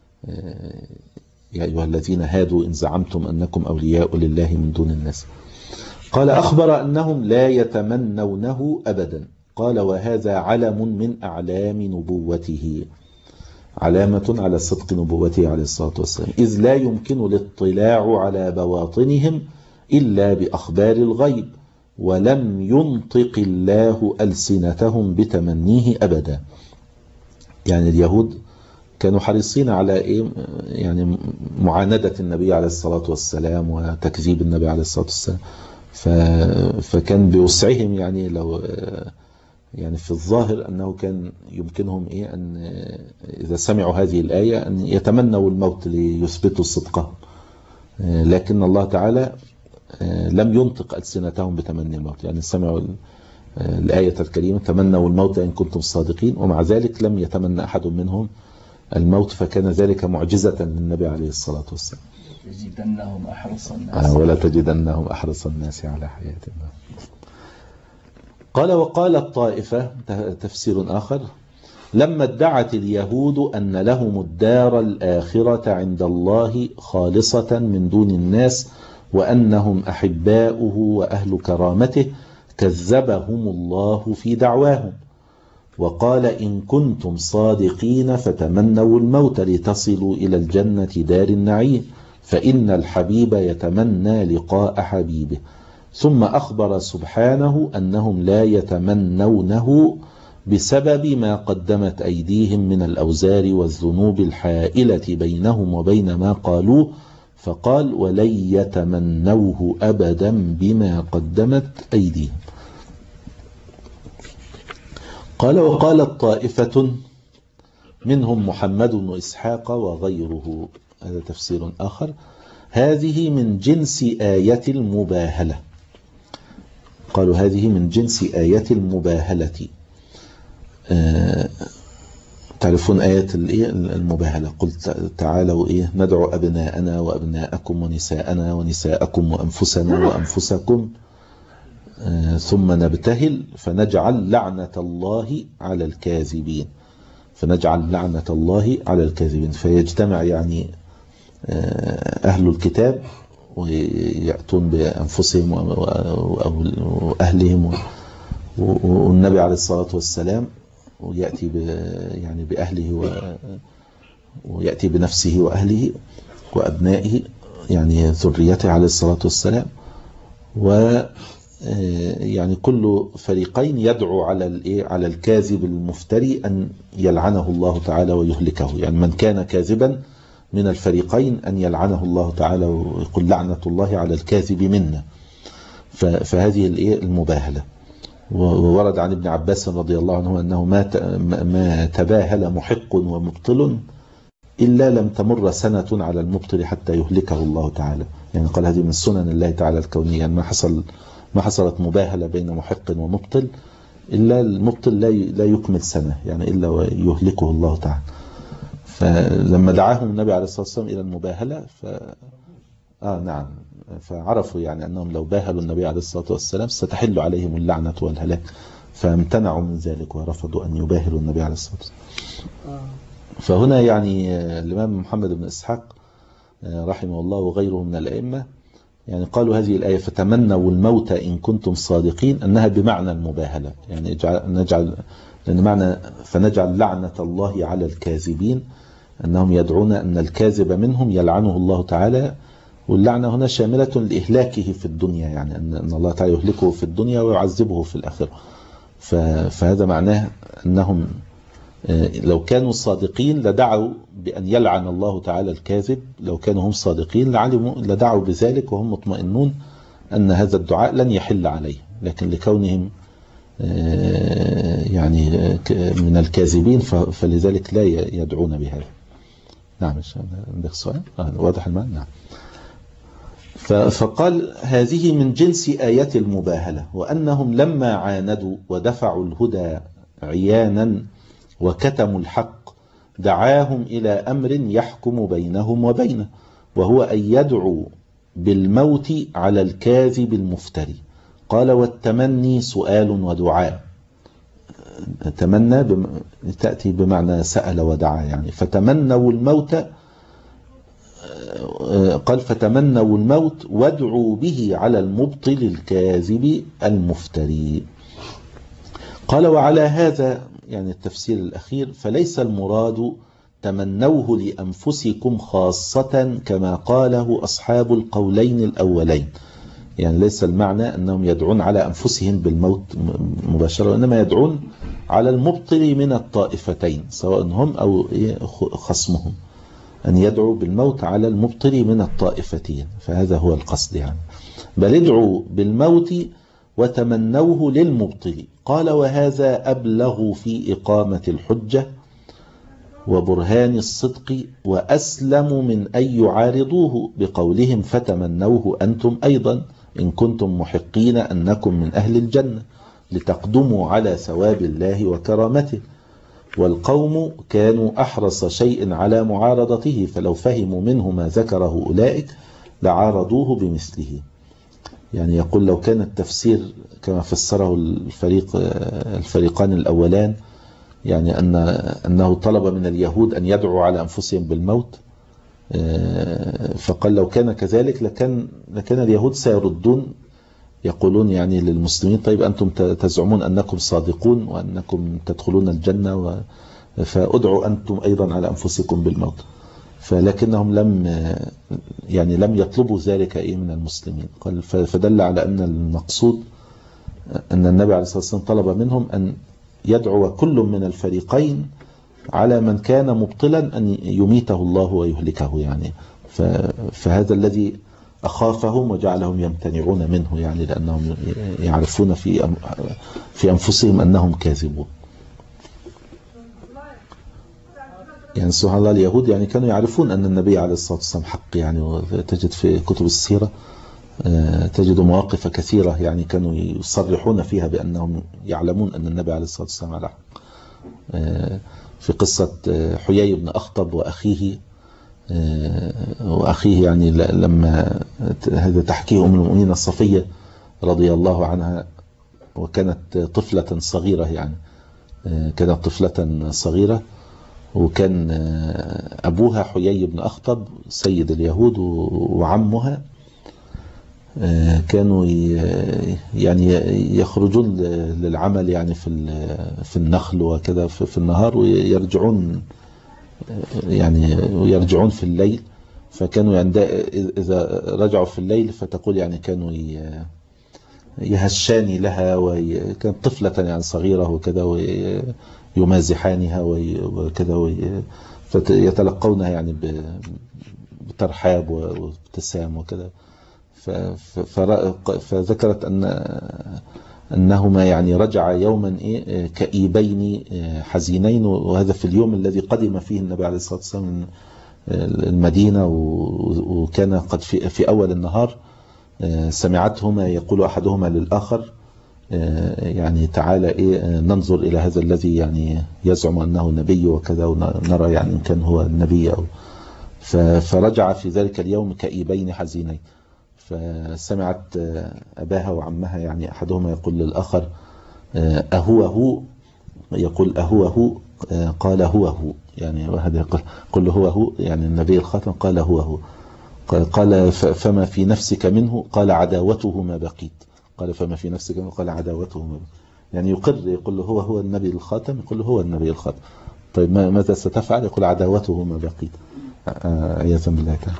يا أيها الذين هادوا إن زعمتم أنكم أولياء لله من دون الناس. قال أخبر أنهم لا يتمنونه أبدا. قال وهذا علم من أعلام نبوته، علامة على صدق نبوته عليه الصلاة والسلام، إذ لا يمكن الاطلاع على بواطنهم إلا بأخبار الغيب، ولم ينطق الله ألسنتهم بتمنيه أبدا. يعني اليهود كانوا حريصين على إيه؟ يعني معاندة النبي عليه الصلاة والسلام وتكذيب النبي عليه الصلاة والسلام، فكان بوسعهم يعني لو يعني في الظاهر أنه كان يمكنهم إيه أن إذا سمعوا هذه الآية أن يتمنوا الموت ليثبتوا صدقهم، لكن الله تعالى لم ينطق ألسنتهم بتمني الموت. يعني سمعوا الآية الكريمة تمنوا الموت إن كنتم صادقين، ومع ذلك لم يتمنى أحد منهم الموت، فكان ذلك معجزة للنبي عليه الصلاة والسلام. تجدنهم أحرص الناس ولا تجدنهم أحرص الناس على حياة الله. قال وقال الطائفة، تفسير آخر، لما ادعت اليهود أن لهم الدار الآخرة عند الله خالصة من دون الناس وأنهم أحباؤه وأهل كرامته، كذبهم الله في دعواهم وقال إن كنتم صادقين فتمنوا الموت لتصلوا إلى الجنة دار النعيم، فإن الحبيب يتمنى لقاء حبيبه. ثم أخبر سبحانه أنهم لا يتمنونه بسبب ما قدمت أيديهم من الأوزار والذنوب الحائلة بينهم وبين ما قالوه، فقال ولن يتمنوه أبدا بما قدمت أيديهم. قال وقالت طائفة منهم محمد بن إسحاق وغيره، هذا تفسير آخر، هذه من جنس آية المباهلة. قالوا هذه من جنس آية المباهلة. آه تعرفون آية المباهلة، قلت تعالوا إيه ندعو أبناءنا وأبناءكم ونساءنا ونساءكم وأنفسنا وأنفسكم آه ثم نبتهل فنجعل لعنة الله على الكاذبين، فنجعل لعنة الله على الكاذبين. فيجتمع يعني آه أهل الكتاب ويأتون بأنفسهم وأهلهم والنبي عليه الصلاة والسلام ويأتي يعني بأهله ويأتي بنفسه وأهله وأبنائه يعني ذريته عليه الصلاة والسلام، و يعني كل فريقين يدعو على على الكاذب المفتري أن يلعنه الله تعالى ويهلكه. يعني من كان كاذبا من الفريقين أن يلعنه الله تعالى ويقول لعنة الله على الكاذب منا. فهذه المباهلة. وورد عن ابن عباس رضي الله عنه أنه ما ما تباهل محق ومبطل إلا لم تمر سنة على المبطل حتى يهلكه الله تعالى. يعني قال هذه من سنن الله تعالى الكونية، يعني ما حصل ما حصلت مباهلة بين محق ومبطل إلا المبطل لا لا يكمل سنة يعني إلا ويهلكه الله تعالى. فلما دعاهم النبي عليه الصلاة والسلام إلى المباهلة ف آه نعم فعرفوا يعني أنهم لو باهلوا النبي عليه الصلاة والسلام ستحل عليهم اللعنة والهلاك، فامتنعوا من ذلك ورفضوا أن يباهلوا النبي عليه الصلاة والسلام. فهنا يعني الإمام محمد بن إسحاق رحمه الله وغيره من الأئمة يعني قالوا هذه الآية فتمنوا الموت إن كنتم صادقين أنها بمعنى المباهلة، يعني نجعل لأن معنى فنجعل لعنة الله على الكاذبين أنهم يدعون أن الكاذب منهم يلعنه الله تعالى، واللعنة هنا شاملة لإهلاكه في الدنيا، يعني أن الله تعالى يهلكه في الدنيا ويعذبه في الآخرة. فهذا معناه أنهم لو كانوا صادقين لدعوا بأن يلعن الله تعالى الكاذب، لو كانوا هم صادقين لعلموا لدعوا بذلك وهم مطمئنون أن هذا الدعاء لن يحل عليه، لكن لكونهم يعني من الكاذبين فلذلك لا يدعون بهذا. نعم عندك سؤال؟ آه واضح المعنى. نعم. فقال هذه من جنس آية المباهلة، وأنهم لما عاندوا ودفعوا الهدى عيانا وكتموا الحق دعاهم إلى أمر يحكم بينهم وبينه، وهو أن يدعوا بالموت على الكاذب المفتري. قال والتمني سؤال ودعاء. تمنى بم... تأتي بمعنى سأل ودعا يعني. فتمنوا الموت، قال فتمنوا الموت وادعوا به على المبطل الكاذب المفتري. قال وعلى هذا يعني التفسير الأخير فليس المراد تمنوه لأنفسكم خاصة كما قاله أصحاب القولين الأولين. يعني ليس المعنى أنهم يدعون على أنفسهم بالموت مباشرة، إنما يدعون على المبطل من الطائفتين سواء هم أو خصمهم، أن يدعوا بالموت على المبطل من الطائفتين، فهذا هو القصد يعني. بل ادعوا بالموت وتمنوه للمبطل. قال وهذا أبلغ في إقامة الحجة وبرهان الصدق وأسلم من أن يعارضوه بقولهم فتمنوه أنتم أيضا إن كنتم محقين أنكم من أهل الجنة لتقدموا على ثواب الله وكرامته. والقوم كانوا أحرص شيء على معارضته، فلو فهموا منه ما ذكره أولئك لعارضوه بمثله. يعني يقول لو كان التفسير كما فسره الفريق الفريقان الأولان، يعني أن أنه طلب من اليهود أن يدعوا على أنفسهم بالموت، فقال لو كان كذلك لكان لكان اليهود سيردون يقولون يعني للمسلمين طيب أنتم تزعمون أنكم صادقون وأنكم تدخلون الجنة فأدعوا أنتم أيضا على أنفسكم بالموت. فلكنهم لم يعني لم يطلبوا ذلك أي من المسلمين. قال فدل على أن المقصود أن النبي عليه الصلاة والسلام طلب منهم أن يدعو كل من الفريقين على من كان مبطلا أن يميته الله ويهلكه يعني. فهذا الذي أخافهم وجعلهم يمتنعون منه يعني، لأنهم يعرفون في في أنفسهم أنهم كاذبون. يعني سبحان الله اليهود يعني كانوا يعرفون أن النبي عليه الصلاة والسلام حق يعني. وتجد في كتب السيرة تجد مواقف كثيرة يعني كانوا يصرحون فيها بأنهم يعلمون أن النبي عليه الصلاة والسلام على حق. في قصة حيي بن أخطب وأخيه وأخيه يعني لما هذا تحكيه أم المؤمنين الصفية رضي الله عنها، وكانت طفلة صغيرة يعني كانت طفلة صغيرة، وكان أبوها حيي بن أخطب سيد اليهود وعمها كانوا يعني يخرجون للعمل يعني في في النخل وكذا في النهار، ويرجعون يعني يرجعون في الليل. فكانوا يعني إذا رجعوا في الليل فتقول يعني كانوا يهشاني لها، وكانت طفلة يعني صغيرة وكذا ويمازحانها وكذا فيتلقونها يعني بترحاب وابتسام وكذا. فذكرت أن أنهما يعني رجع يوما إيه كئيبين حزينين، وهذا في اليوم الذي قدم فيه النبي عليه الصلاة والسلام المدينة، وكان قد في, في أول النهار سمعتهما يقول أحدهما للآخر يعني تعالى إيه ننظر إلى هذا الذي يعني يزعم أنه نبي وكذا، ونرى يعني إن كان هو النبي أو. فرجع في ذلك اليوم كئيبين حزينين، فسمعت أباها وعمها يعني أحدهما يقول للآخر أهو هو، يقول أهو هو، قال هو هو يعني، وهذا يقول هو هو يعني النبي الخاتم، قال هو هو. قال فما في نفسك منه؟ قال عداوته ما بقيت. قال فما في نفسك منه؟ قال عداوته ما بقيت. يعني يقر، يقول له هو هو النبي الخاتم، يقول له هو النبي الخاتم. طيب ماذا ستفعل؟ يقول عداوته ما بقيت، عياذا بالله تعالى.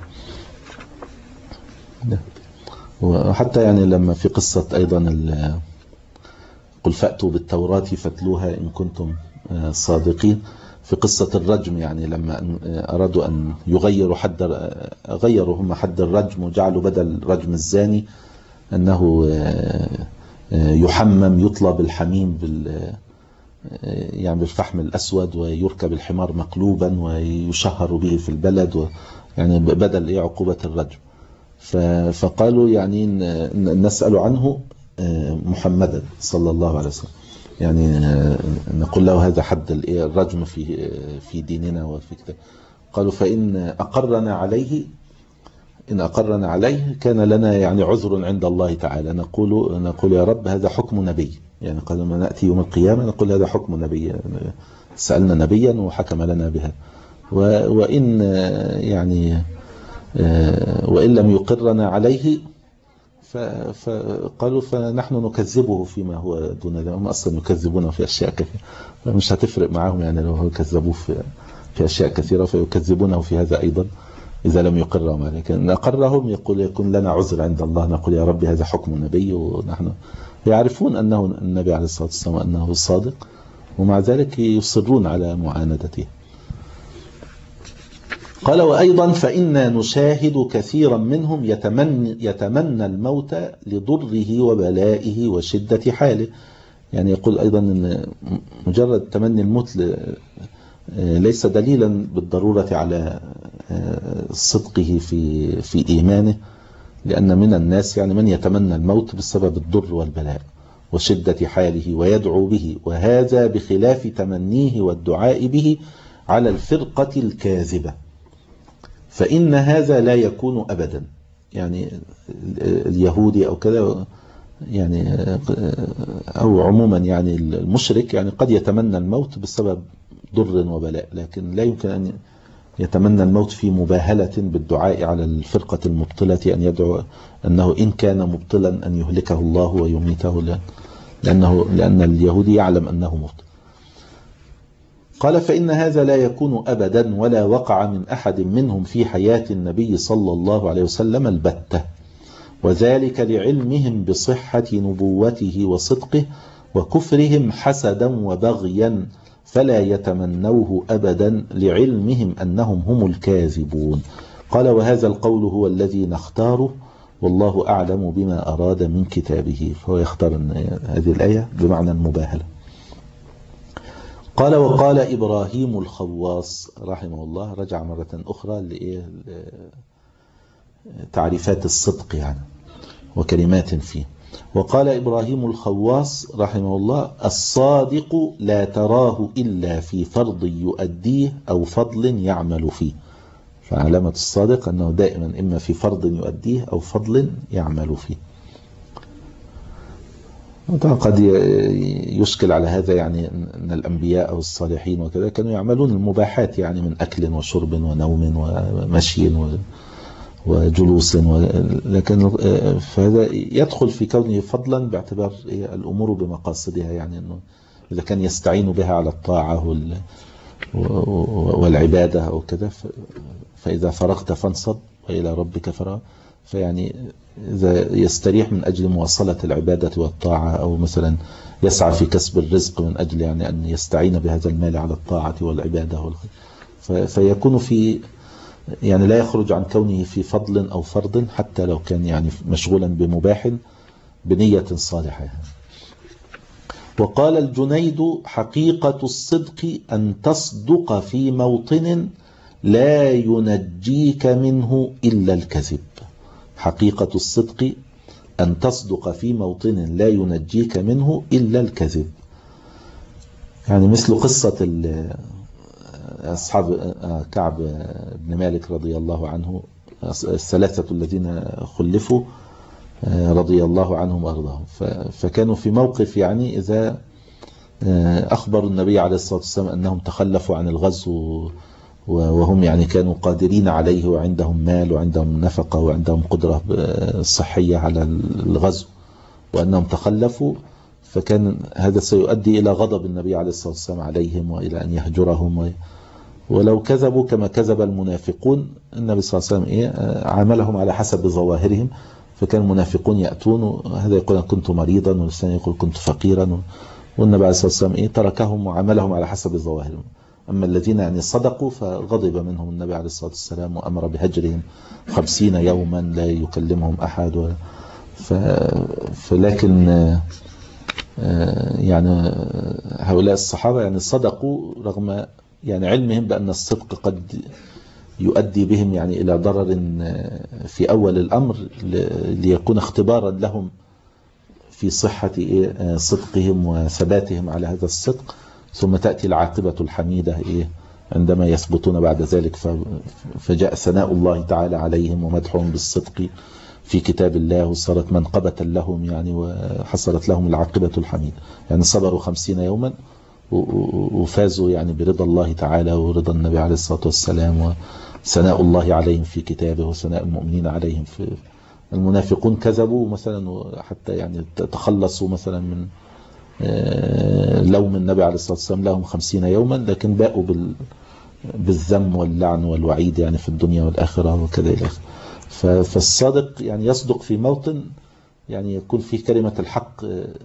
وحتى يعني لما في قصة أيضا قل فأتوا بالتوراة فاتلوها إن كنتم صادقين، في قصة الرجم يعني لما أرادوا أن يغيروا حد، غيروا هم حد الرجم وجعلوا بدل رجم الزاني أنه يحمم، يطلب الحميم بال يعني بالفحم الأسود، ويركب الحمار مقلوبا ويشهر به في البلد، يعني بدل إيه عقوبة الرجم. فقالوا يعني نسأل عنه محمدا صلى الله عليه وسلم، يعني نقول له هذا حد الرجم في في ديننا وفي كتاب. قالوا فإن أقرنا عليه إن أقرنا عليه كان لنا يعني عذر عند الله تعالى، نقول نقول يا رب هذا حكم نبي، يعني قال ما نأتي يوم القيامة نقول هذا حكم نبي، سألنا نبيا وحكم لنا بها. وإن يعني وإن لم يقرنا عليه فقالوا فنحن نكذبه فيما هو دون ذلك، هم أصلا يكذبونه في أشياء كثيرة، فمش هتفرق معهم يعني لو هو كذبوه في في أشياء كثيرة فيكذبونه في هذا أيضا إذا لم يقرهم عليه. لكن أقرهم يقول يكون لنا عذر عند الله، نقول يا رب هذا حكم نبي، ونحن يعرفون أنه النبي عليه الصلاة والسلام أنه الصادق، ومع ذلك يصرون على معاندته. قال وأيضا فإنا نشاهد كثيرا منهم يتمنى, يتمنى الموت لضره وبلائه وشدة حاله. يعني يقول أيضا أن مجرد تمني الموت ليس دليلا بالضرورة على صدقه في في إيمانه، لأن من الناس يعني من يتمنى الموت بسبب الضر والبلاء وشدة حاله ويدعو به، وهذا بخلاف تمنيه والدعاء به على الفرقة الكاذبة، فإن هذا لا يكون أبدا. يعني اليهودي أو كذا يعني أو عموما يعني المشرك يعني قد يتمنى الموت بسبب ضر وبلاء، لكن لا يمكن أن يتمنى الموت في مباهلة بالدعاء على الفرقة المبطلة، أن يدعو أنه إن كان مبطلا أن يهلكه الله ويميته، لأنه لأن اليهودي يعلم أنه مبطل. قال فإن هذا لا يكون أبدا ولا وقع من أحد منهم في حياة النبي صلى الله عليه وسلم البتة، وذلك لعلمهم بصحة نبوته وصدقه، وكفرهم حسدا وبغيا فلا يتمنوه أبدا لعلمهم أنهم هم الكاذبون. قال وهذا القول هو الذي نختاره والله أعلم بما أراد من كتابه. فهو يختار هذه الآية بمعنى المباهلة. قال وقال إبراهيم الخواص رحمه الله، رجع مرة أخرى لتعريفات الصدق يعني وكلمات فيه. وقال إبراهيم الخواص رحمه الله الصادق لا تراه إلا في فرض يؤديه أو فضل يعمل فيه. فعلامة الصادق أنه دائما إما في فرض يؤديه أو فضل يعمل فيه. قد يشكل على هذا يعني أن الأنبياء أو الصالحين وكذا كانوا يعملون المباحات يعني من أكل وشرب ونوم ومشي وجلوس، لكن فهذا يدخل في كونه فضلا باعتبار الأمور بمقاصدها، يعني أنه إذا كان يستعين بها على الطاعة والعبادة أو كذا، فإذا فرغت فانصب وإلى ربك فرغ، فيعني إذا يستريح من أجل مواصلة العبادة والطاعة، أو مثلا يسعى في كسب الرزق من أجل يعني أن يستعين بهذا المال على الطاعة والعبادة، فيكون في يعني لا يخرج عن كونه في فضل أو فرض حتى لو كان يعني مشغولا بمباح بنية صالحة. وقال الجنيد حقيقة الصدق أن تصدق في موطن لا ينجيك منه إلا الكذب. حقيقة الصدق أن تصدق في موطن لا ينجيك منه إلا الكذب، يعني مثل قصة أصحاب كعب بن مالك رضي الله عنه، الثلاثة الذين خلفوا رضي الله عنهم وأرضاهم، فكانوا في موقف يعني إذا أخبروا النبي عليه الصلاة والسلام أنهم تخلفوا عن الغزو وهم يعني كانوا قادرين عليه وعندهم مال وعندهم نفقة وعندهم قدرة صحية على الغزو، وأنهم تخلفوا، فكان هذا سيؤدي إلى غضب النبي عليه الصلاة والسلام عليهم وإلى أن يهجرهم، ولو كذبوا كما كذب المنافقون النبي صلى الله عليه وسلم إيه عاملهم على حسب ظواهرهم. فكان المنافقون يأتون هذا يقول كنت مريضا والثاني يقول كنت فقيرا، والنبي عليه الصلاة والسلام إيه تركهم وعاملهم على حسب ظواهرهم. أما الذين يعني صدقوا فغضب منهم النبي عليه الصلاة والسلام وأمر بهجرهم خمسين يوما لا يكلمهم أحد. فلكن يعني هؤلاء الصحابة يعني صدقوا رغم يعني علمهم بأن الصدق قد يؤدي بهم يعني إلى ضرر في أول الأمر، ليكون اختبارا لهم في صحة صدقهم وثباتهم على هذا الصدق، ثم تأتي العاقبة الحميدة عندما يثبتون بعد ذلك. فجاء ثناء الله تعالى عليهم ومدحهم بالصدق في كتاب الله، وصارت منقبة لهم يعني، وحصلت لهم العاقبة الحميدة. يعني صبروا خمسين يوما وفازوا يعني برضا الله تعالى ورضا النبي عليه الصلاة والسلام، وثناء الله عليهم في كتابه وثناء المؤمنين عليهم. في المنافقون كذبوا مثلا حتى يعني تخلصوا مثلا من لوم النبي عليه الصلاة والسلام لهم خمسين يوما، لكن باقوا بالذم واللعن والوعيد يعني في الدنيا والآخرة وكذا إلى آخره. فالصادق يعني يصدق في موطن يعني يكون فيه كلمة الحق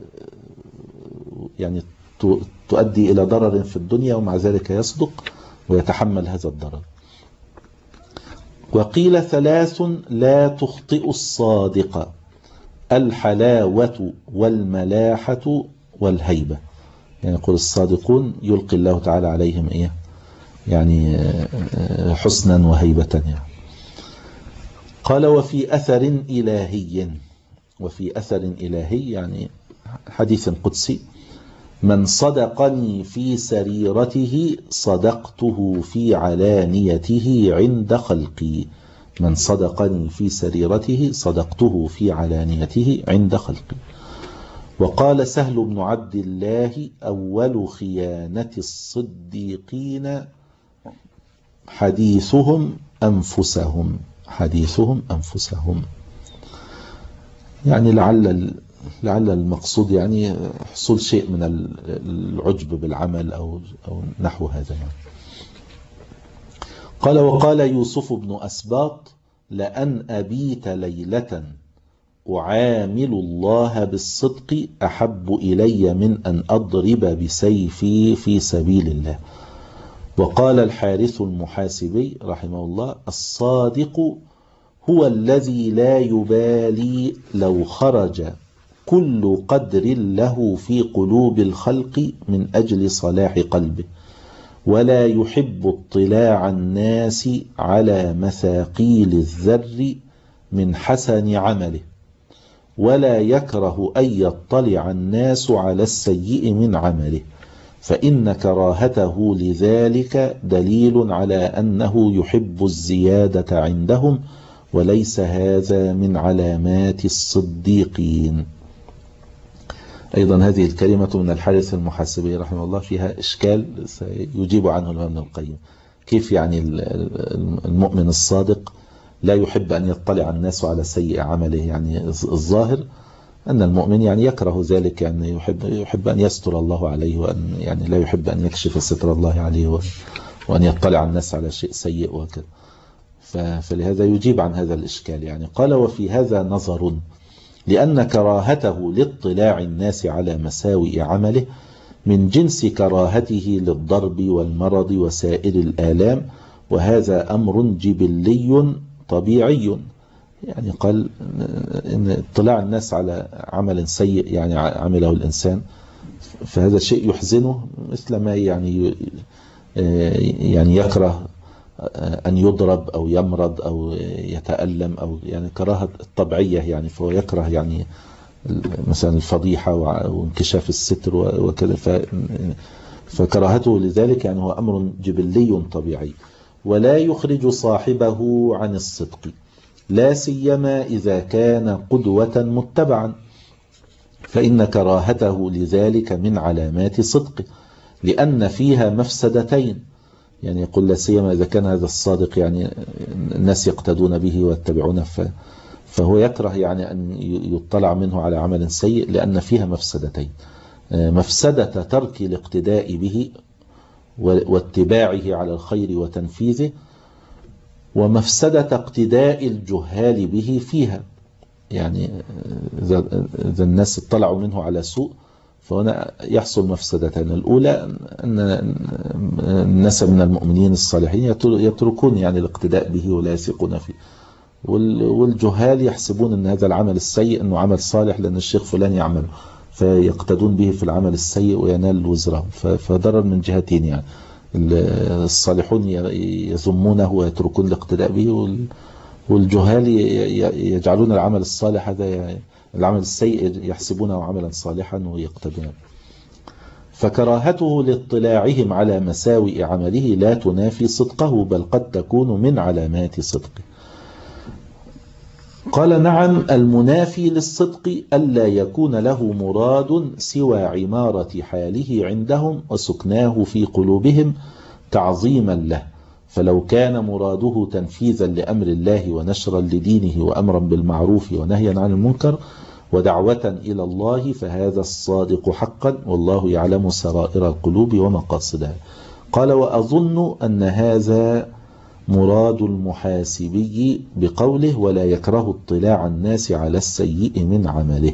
يعني تؤدي إلى ضرر في الدنيا، ومع ذلك يصدق ويتحمل هذا الضرر. وقيل ثلاث لا تخطئ الصادق: الحلاوة والملاحة والهيبة. يعني يقول الصادقون يلقي الله تعالى عليهم إيه يعني حسنا وهيبة يعني. قال: وفي أثر إلهي، وفي أثر إلهي يعني حديث قدسي: من صدقني في سريرته صدقته في علانيته عند خلقي. من صدقني في سريرته صدقته في علانيته عند خلقي. وقال سهل بن عبد الله: أول خيانة الصديقين حديثهم أنفسهم. حديثهم أنفسهم يعني لعل لعل المقصود يعني حصول شيء من العجب بالعمل أو أو نحو هذا يعني. قال: وقال يوسف بن أسباط: لأن أبيت ليلة أعامل الله بالصدق أحب إلي من أن أضرب بسيفي في سبيل الله. وقال الحارث المحاسبي رحمه الله: الصادق هو الذي لا يبالي لو خرج كل قدر له في قلوب الخلق من أجل صلاح قلبه، ولا يحب اطلاع الناس على مثاقيل الذر من حسن عمله، ولا يكره أن يطلع الناس على السيء من عمله، فإن كراهته لذلك دليل على أنه يحب الزيادة عندهم، وليس هذا من علامات الصديقين. أيضا هذه الكلمة من الحارث المحاسبي رحمه الله فيها إشكال سيجيب عنه الإمام ابن القيم. كيف يعني المؤمن الصادق لا يحب أن يطلع الناس على سيء عمله؟ يعني الظاهر أن المؤمن يعني يكره ذلك، يعني يحب يحب أن يستر الله عليه، وأن يعني لا يحب أن يكشف ستر الله عليه، وأن يطلع الناس على شيء سيء وكذا. فلهذا يجيب عن هذا الإشكال يعني. قال: وفي هذا نظر، لأن كراهته لاطلاع الناس على مساوئ عمله من جنس كراهته للضرب والمرض وسائر الآلام، وهذا أمر جبلي طبيعي. يعني قال إن اطلاع الناس على عمل سيء يعني عمله الإنسان، فهذا شيء يحزنه، مثل ما يعني يعني يكره أن يضرب أو يمرض أو يتألم، أو يعني كراهة الطبيعية يعني. فهو يكره يعني مثلا الفضيحة وانكشاف الستر وكذا، فكراهته لذلك يعني هو أمر جبلي طبيعي، ولا يخرج صاحبه عن الصدق، لا سيما إذا كان قدوة متبعا، فإن كراهته لذلك من علامات صدقه، لأن فيها مفسدتين. يعني يقول لا سيما إذا كان هذا الصادق يعني الناس يقتدون به ويتبعونه، فهو يكره يعني أن يطلع منه على عمل سيء، لأن فيها مفسدتين: مفسدة ترك الاقتداء به واتباعه على الخير وتنفيذه، ومفسدة اقتداء الجهال به فيها. يعني إذا الناس اطلعوا منه على سوء فهنا يحصل مفسدتين: الأولى أن الناس من المؤمنين الصالحين يتركون يعني الاقتداء به ولا يثقون فيه، والجهال يحسبون أن هذا العمل السيء أنه عمل صالح لأن الشيخ فلان يعمله، فيقتدون به في العمل السيء وينال وزره. فضرر من جهتين يعني: الصالحون يذمونه ويتركون الاقتداء به، والجهال يجعلون العمل الصالح هذا العمل السيء يحسبونه عملا صالحا ويقتدون. فكراهته لاطلاعهم على مساوئ عمله لا تنافي صدقه، بل قد تكون من علامات صدقه. قال نعم، المنافي للصدق ألا يكون له مراد سوى عمارة حاله عندهم وسكناه في قلوبهم تعظيما له، فلو كان مراده تنفيذا لأمر الله ونشرا لدينه وأمرا بالمعروف ونهيا عن المنكر ودعوة إلى الله فهذا الصادق حقا، والله يعلم سرائر القلوب ومقاصدها. قال وأظن أن هذا مراد المحاسبي بقوله ولا يكره اطلاع الناس على السيء من عمله.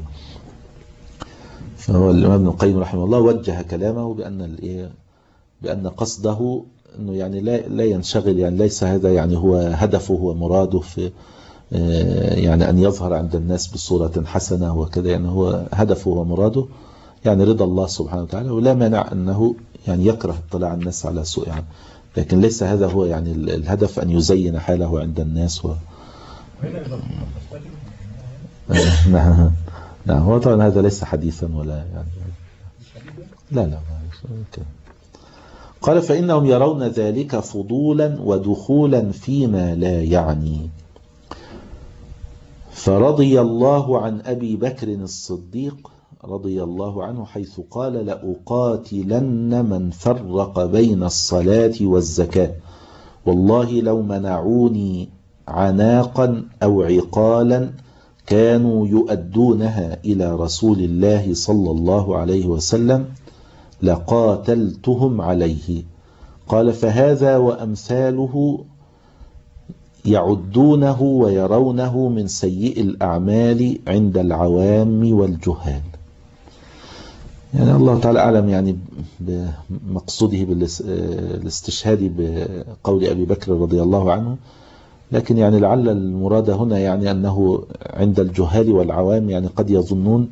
فهو الإمام ابن القيم رحمه الله وجه كلامه بأن بأن قصده أنه يعني لا لا ينشغل، يعني ليس هذا يعني هو هدفه ومراده في يعني أن يظهر عند الناس بصورة حسنة وكذا، يعني هو هدفه ومراده يعني رضا الله سبحانه وتعالى، ولا مانع أنه يعني يكره اطلاع الناس على سوء عمله، لكن ليس هذا هو يعني الهدف أن يزين حاله عند الناس و... نعم نعم هو طبعا هذا ليس حديثا ولا يعني لا لا كده. قال فإنهم يرون ذلك فضولا ودخولا فيما لا يعني. فرضي الله عن أبي بكر الصديق رضي الله عنه حيث قال لأقاتلن من فرق بين الصلاة والزكاة، والله لو منعوني عناقا أو عقالا كانوا يؤدونها إلى رسول الله صلى الله عليه وسلم لقاتلتهم عليه. قال فهذا وأمثاله يعدونه ويرونه من سيء الأعمال عند العوام والجهال. يعني الله تعالى أعلم يعني بمقصوده بالاستشهاد بقول أبي بكر رضي الله عنه، لكن يعني لعل المراد هنا يعني أنه عند الجهال والعوام يعني قد يظنون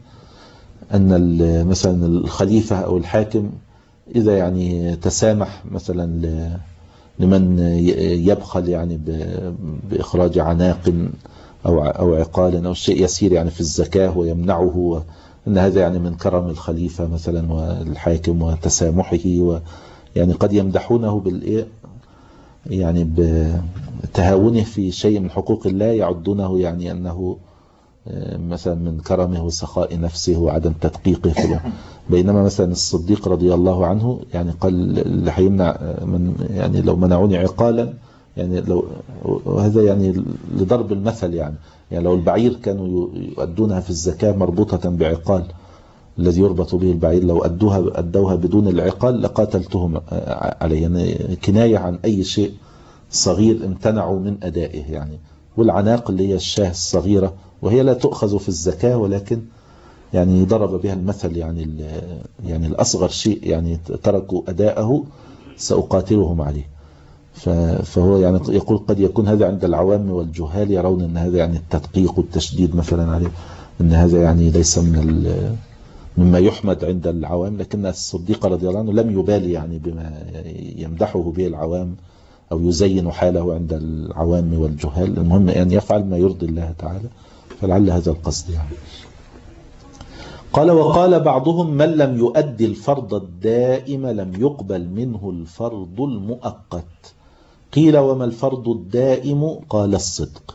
أن مثلا الخليفة أو الحاكم إذا يعني تسامح مثلا لمن يبخل يعني بإخراج عناق أو أو عقال أو شيء يسير يعني في الزكاة ويمنعه، أن هذا يعني من كرم الخليفة مثلا والحاكم وتسامحه، ويعني قد يمدحونه بالإيه يعني بتهاونه في شيء من حقوق الله، يعدونه يعني أنه مثلا من كرمه وسخاء نفسه وعدم تدقيقه في بينما مثلا الصديق رضي الله عنه يعني قال اللي هيمنع من يعني لو منعوني عقالا يعني لو وهذا يعني لضرب المثل يعني يعني لو البعير كانوا يؤدونها في الزكاة مربوطة بعقال الذي يربط به البعير، لو أدوها أدوها بدون العقال لقاتلتهم عليه، يعني كناية عن أي شيء صغير امتنعوا من أدائه يعني. والعناق اللي هي الشاه الصغيرة وهي لا تؤخذ في الزكاة، ولكن يعني ضرب بها المثل يعني يعني الأصغر شيء يعني تركوا أداءه سأقاتلهم عليه. فهو يعني يقول قد يكون هذا عند العوام والجهال يرون أن هذا يعني التدقيق والتشديد مثلا عليه، أن هذا يعني ليس من مما يحمد عند العوام، لكن الصديق رضي الله عنه لم يبالي يعني بما يمدحه به العوام أو يزين حاله عند العوام والجهال، المهم أن يفعل ما يرضي الله تعالى، فلعل هذا القصد يعني. قال وقال بعضهم من لم يؤدي الفرض الدائم لم يقبل منه الفرض المؤقت. قيل وما الفرض الدائم؟ قال الصدق.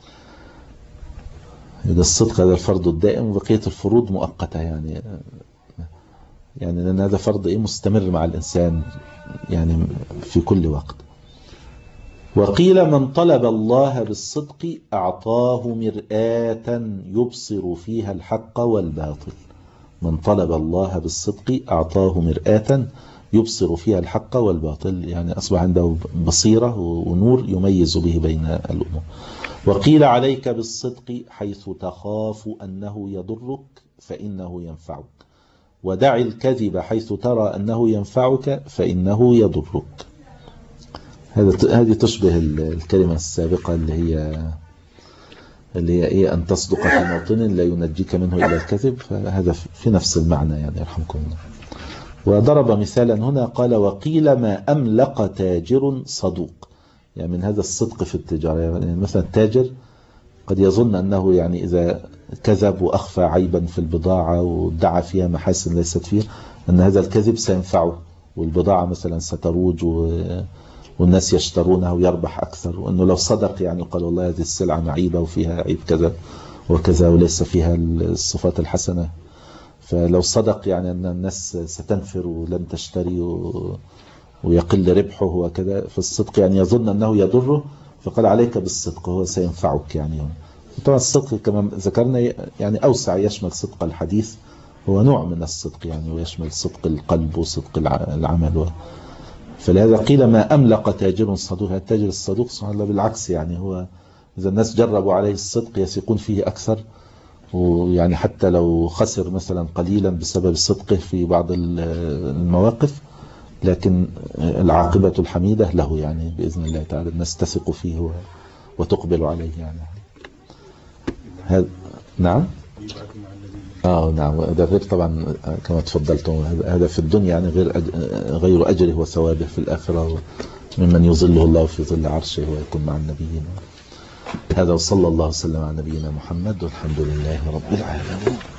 إذا الصدق هذا الفرض الدائم وبقية الفروض مؤقتة يعني يعني لأن هذا فرض إيه مستمر مع الإنسان يعني في كل وقت. وقيل من طلب الله بالصدق أعطاه مرآة يبصر فيها الحق والباطل. من طلب الله بالصدق أعطاه مرآة يبصر فيها الحق والباطل، يعني أصبح عنده بصيرة ونور يميز به بين الأمور. وقيل عليك بالصدق حيث تخاف أنه يضرك فإنه ينفعك، ودع الكذب حيث ترى أنه ينفعك فإنه يضرك. هذه تشبه الكلمة السابقة اللي هي اللي هي إيه أن تصدق في موطن لا ينجيك منه إلا الكذب، فهذا في نفس المعنى يعني يرحمكم الله. وضرب مثالا هنا قال وقيل ما أملق تاجر صدوق، يعني من هذا الصدق في التجارة، يعني مثلا التاجر قد يظن أنه يعني إذا كذب وأخفى عيبا في البضاعة وادعى فيها محاسن ليست فيها أن هذا الكذب سينفعه، والبضاعة مثلا ستروج والناس يشترونها ويربح أكثر، وأنه لو صدق يعني قال والله هذه السلعة معيبة وفيها عيب كذا وكذا وليس فيها الصفات الحسنة، فلو صدق يعني أن الناس ستنفر ولن تشتري ويقل ربحه وكذا، فالصدق يعني يظن أنه يضره، فقال عليك بالصدق هو سينفعك. يعني طبعا الصدق كما ذكرنا يعني أوسع، يشمل صدق الحديث، هو نوع من الصدق يعني، ويشمل صدق القلب وصدق العمل. فلهذا قيل ما أملق تاجر صدوق. التاجر الصدوق سبحان الله بالعكس يعني، هو إذا الناس جربوا عليه الصدق يثقون فيه أكثر، ويعني حتى لو خسر مثلا قليلا بسبب صدقه في بعض المواقف، لكن العاقبة الحميدة له يعني بإذن الله تعالى، الناس تثق فيه وتقبل عليه يعني. هذا نعم آه نعم، هذا غير طبعا كما تفضلتم، هذا في الدنيا يعني غير أج... غير أجره وثوابه في الآخرة، ممن يظله الله في ظل عرشه ويكون مع النبيين. هذا وصلى الله وسلم على نبينا محمد والحمد لله رب العالمين.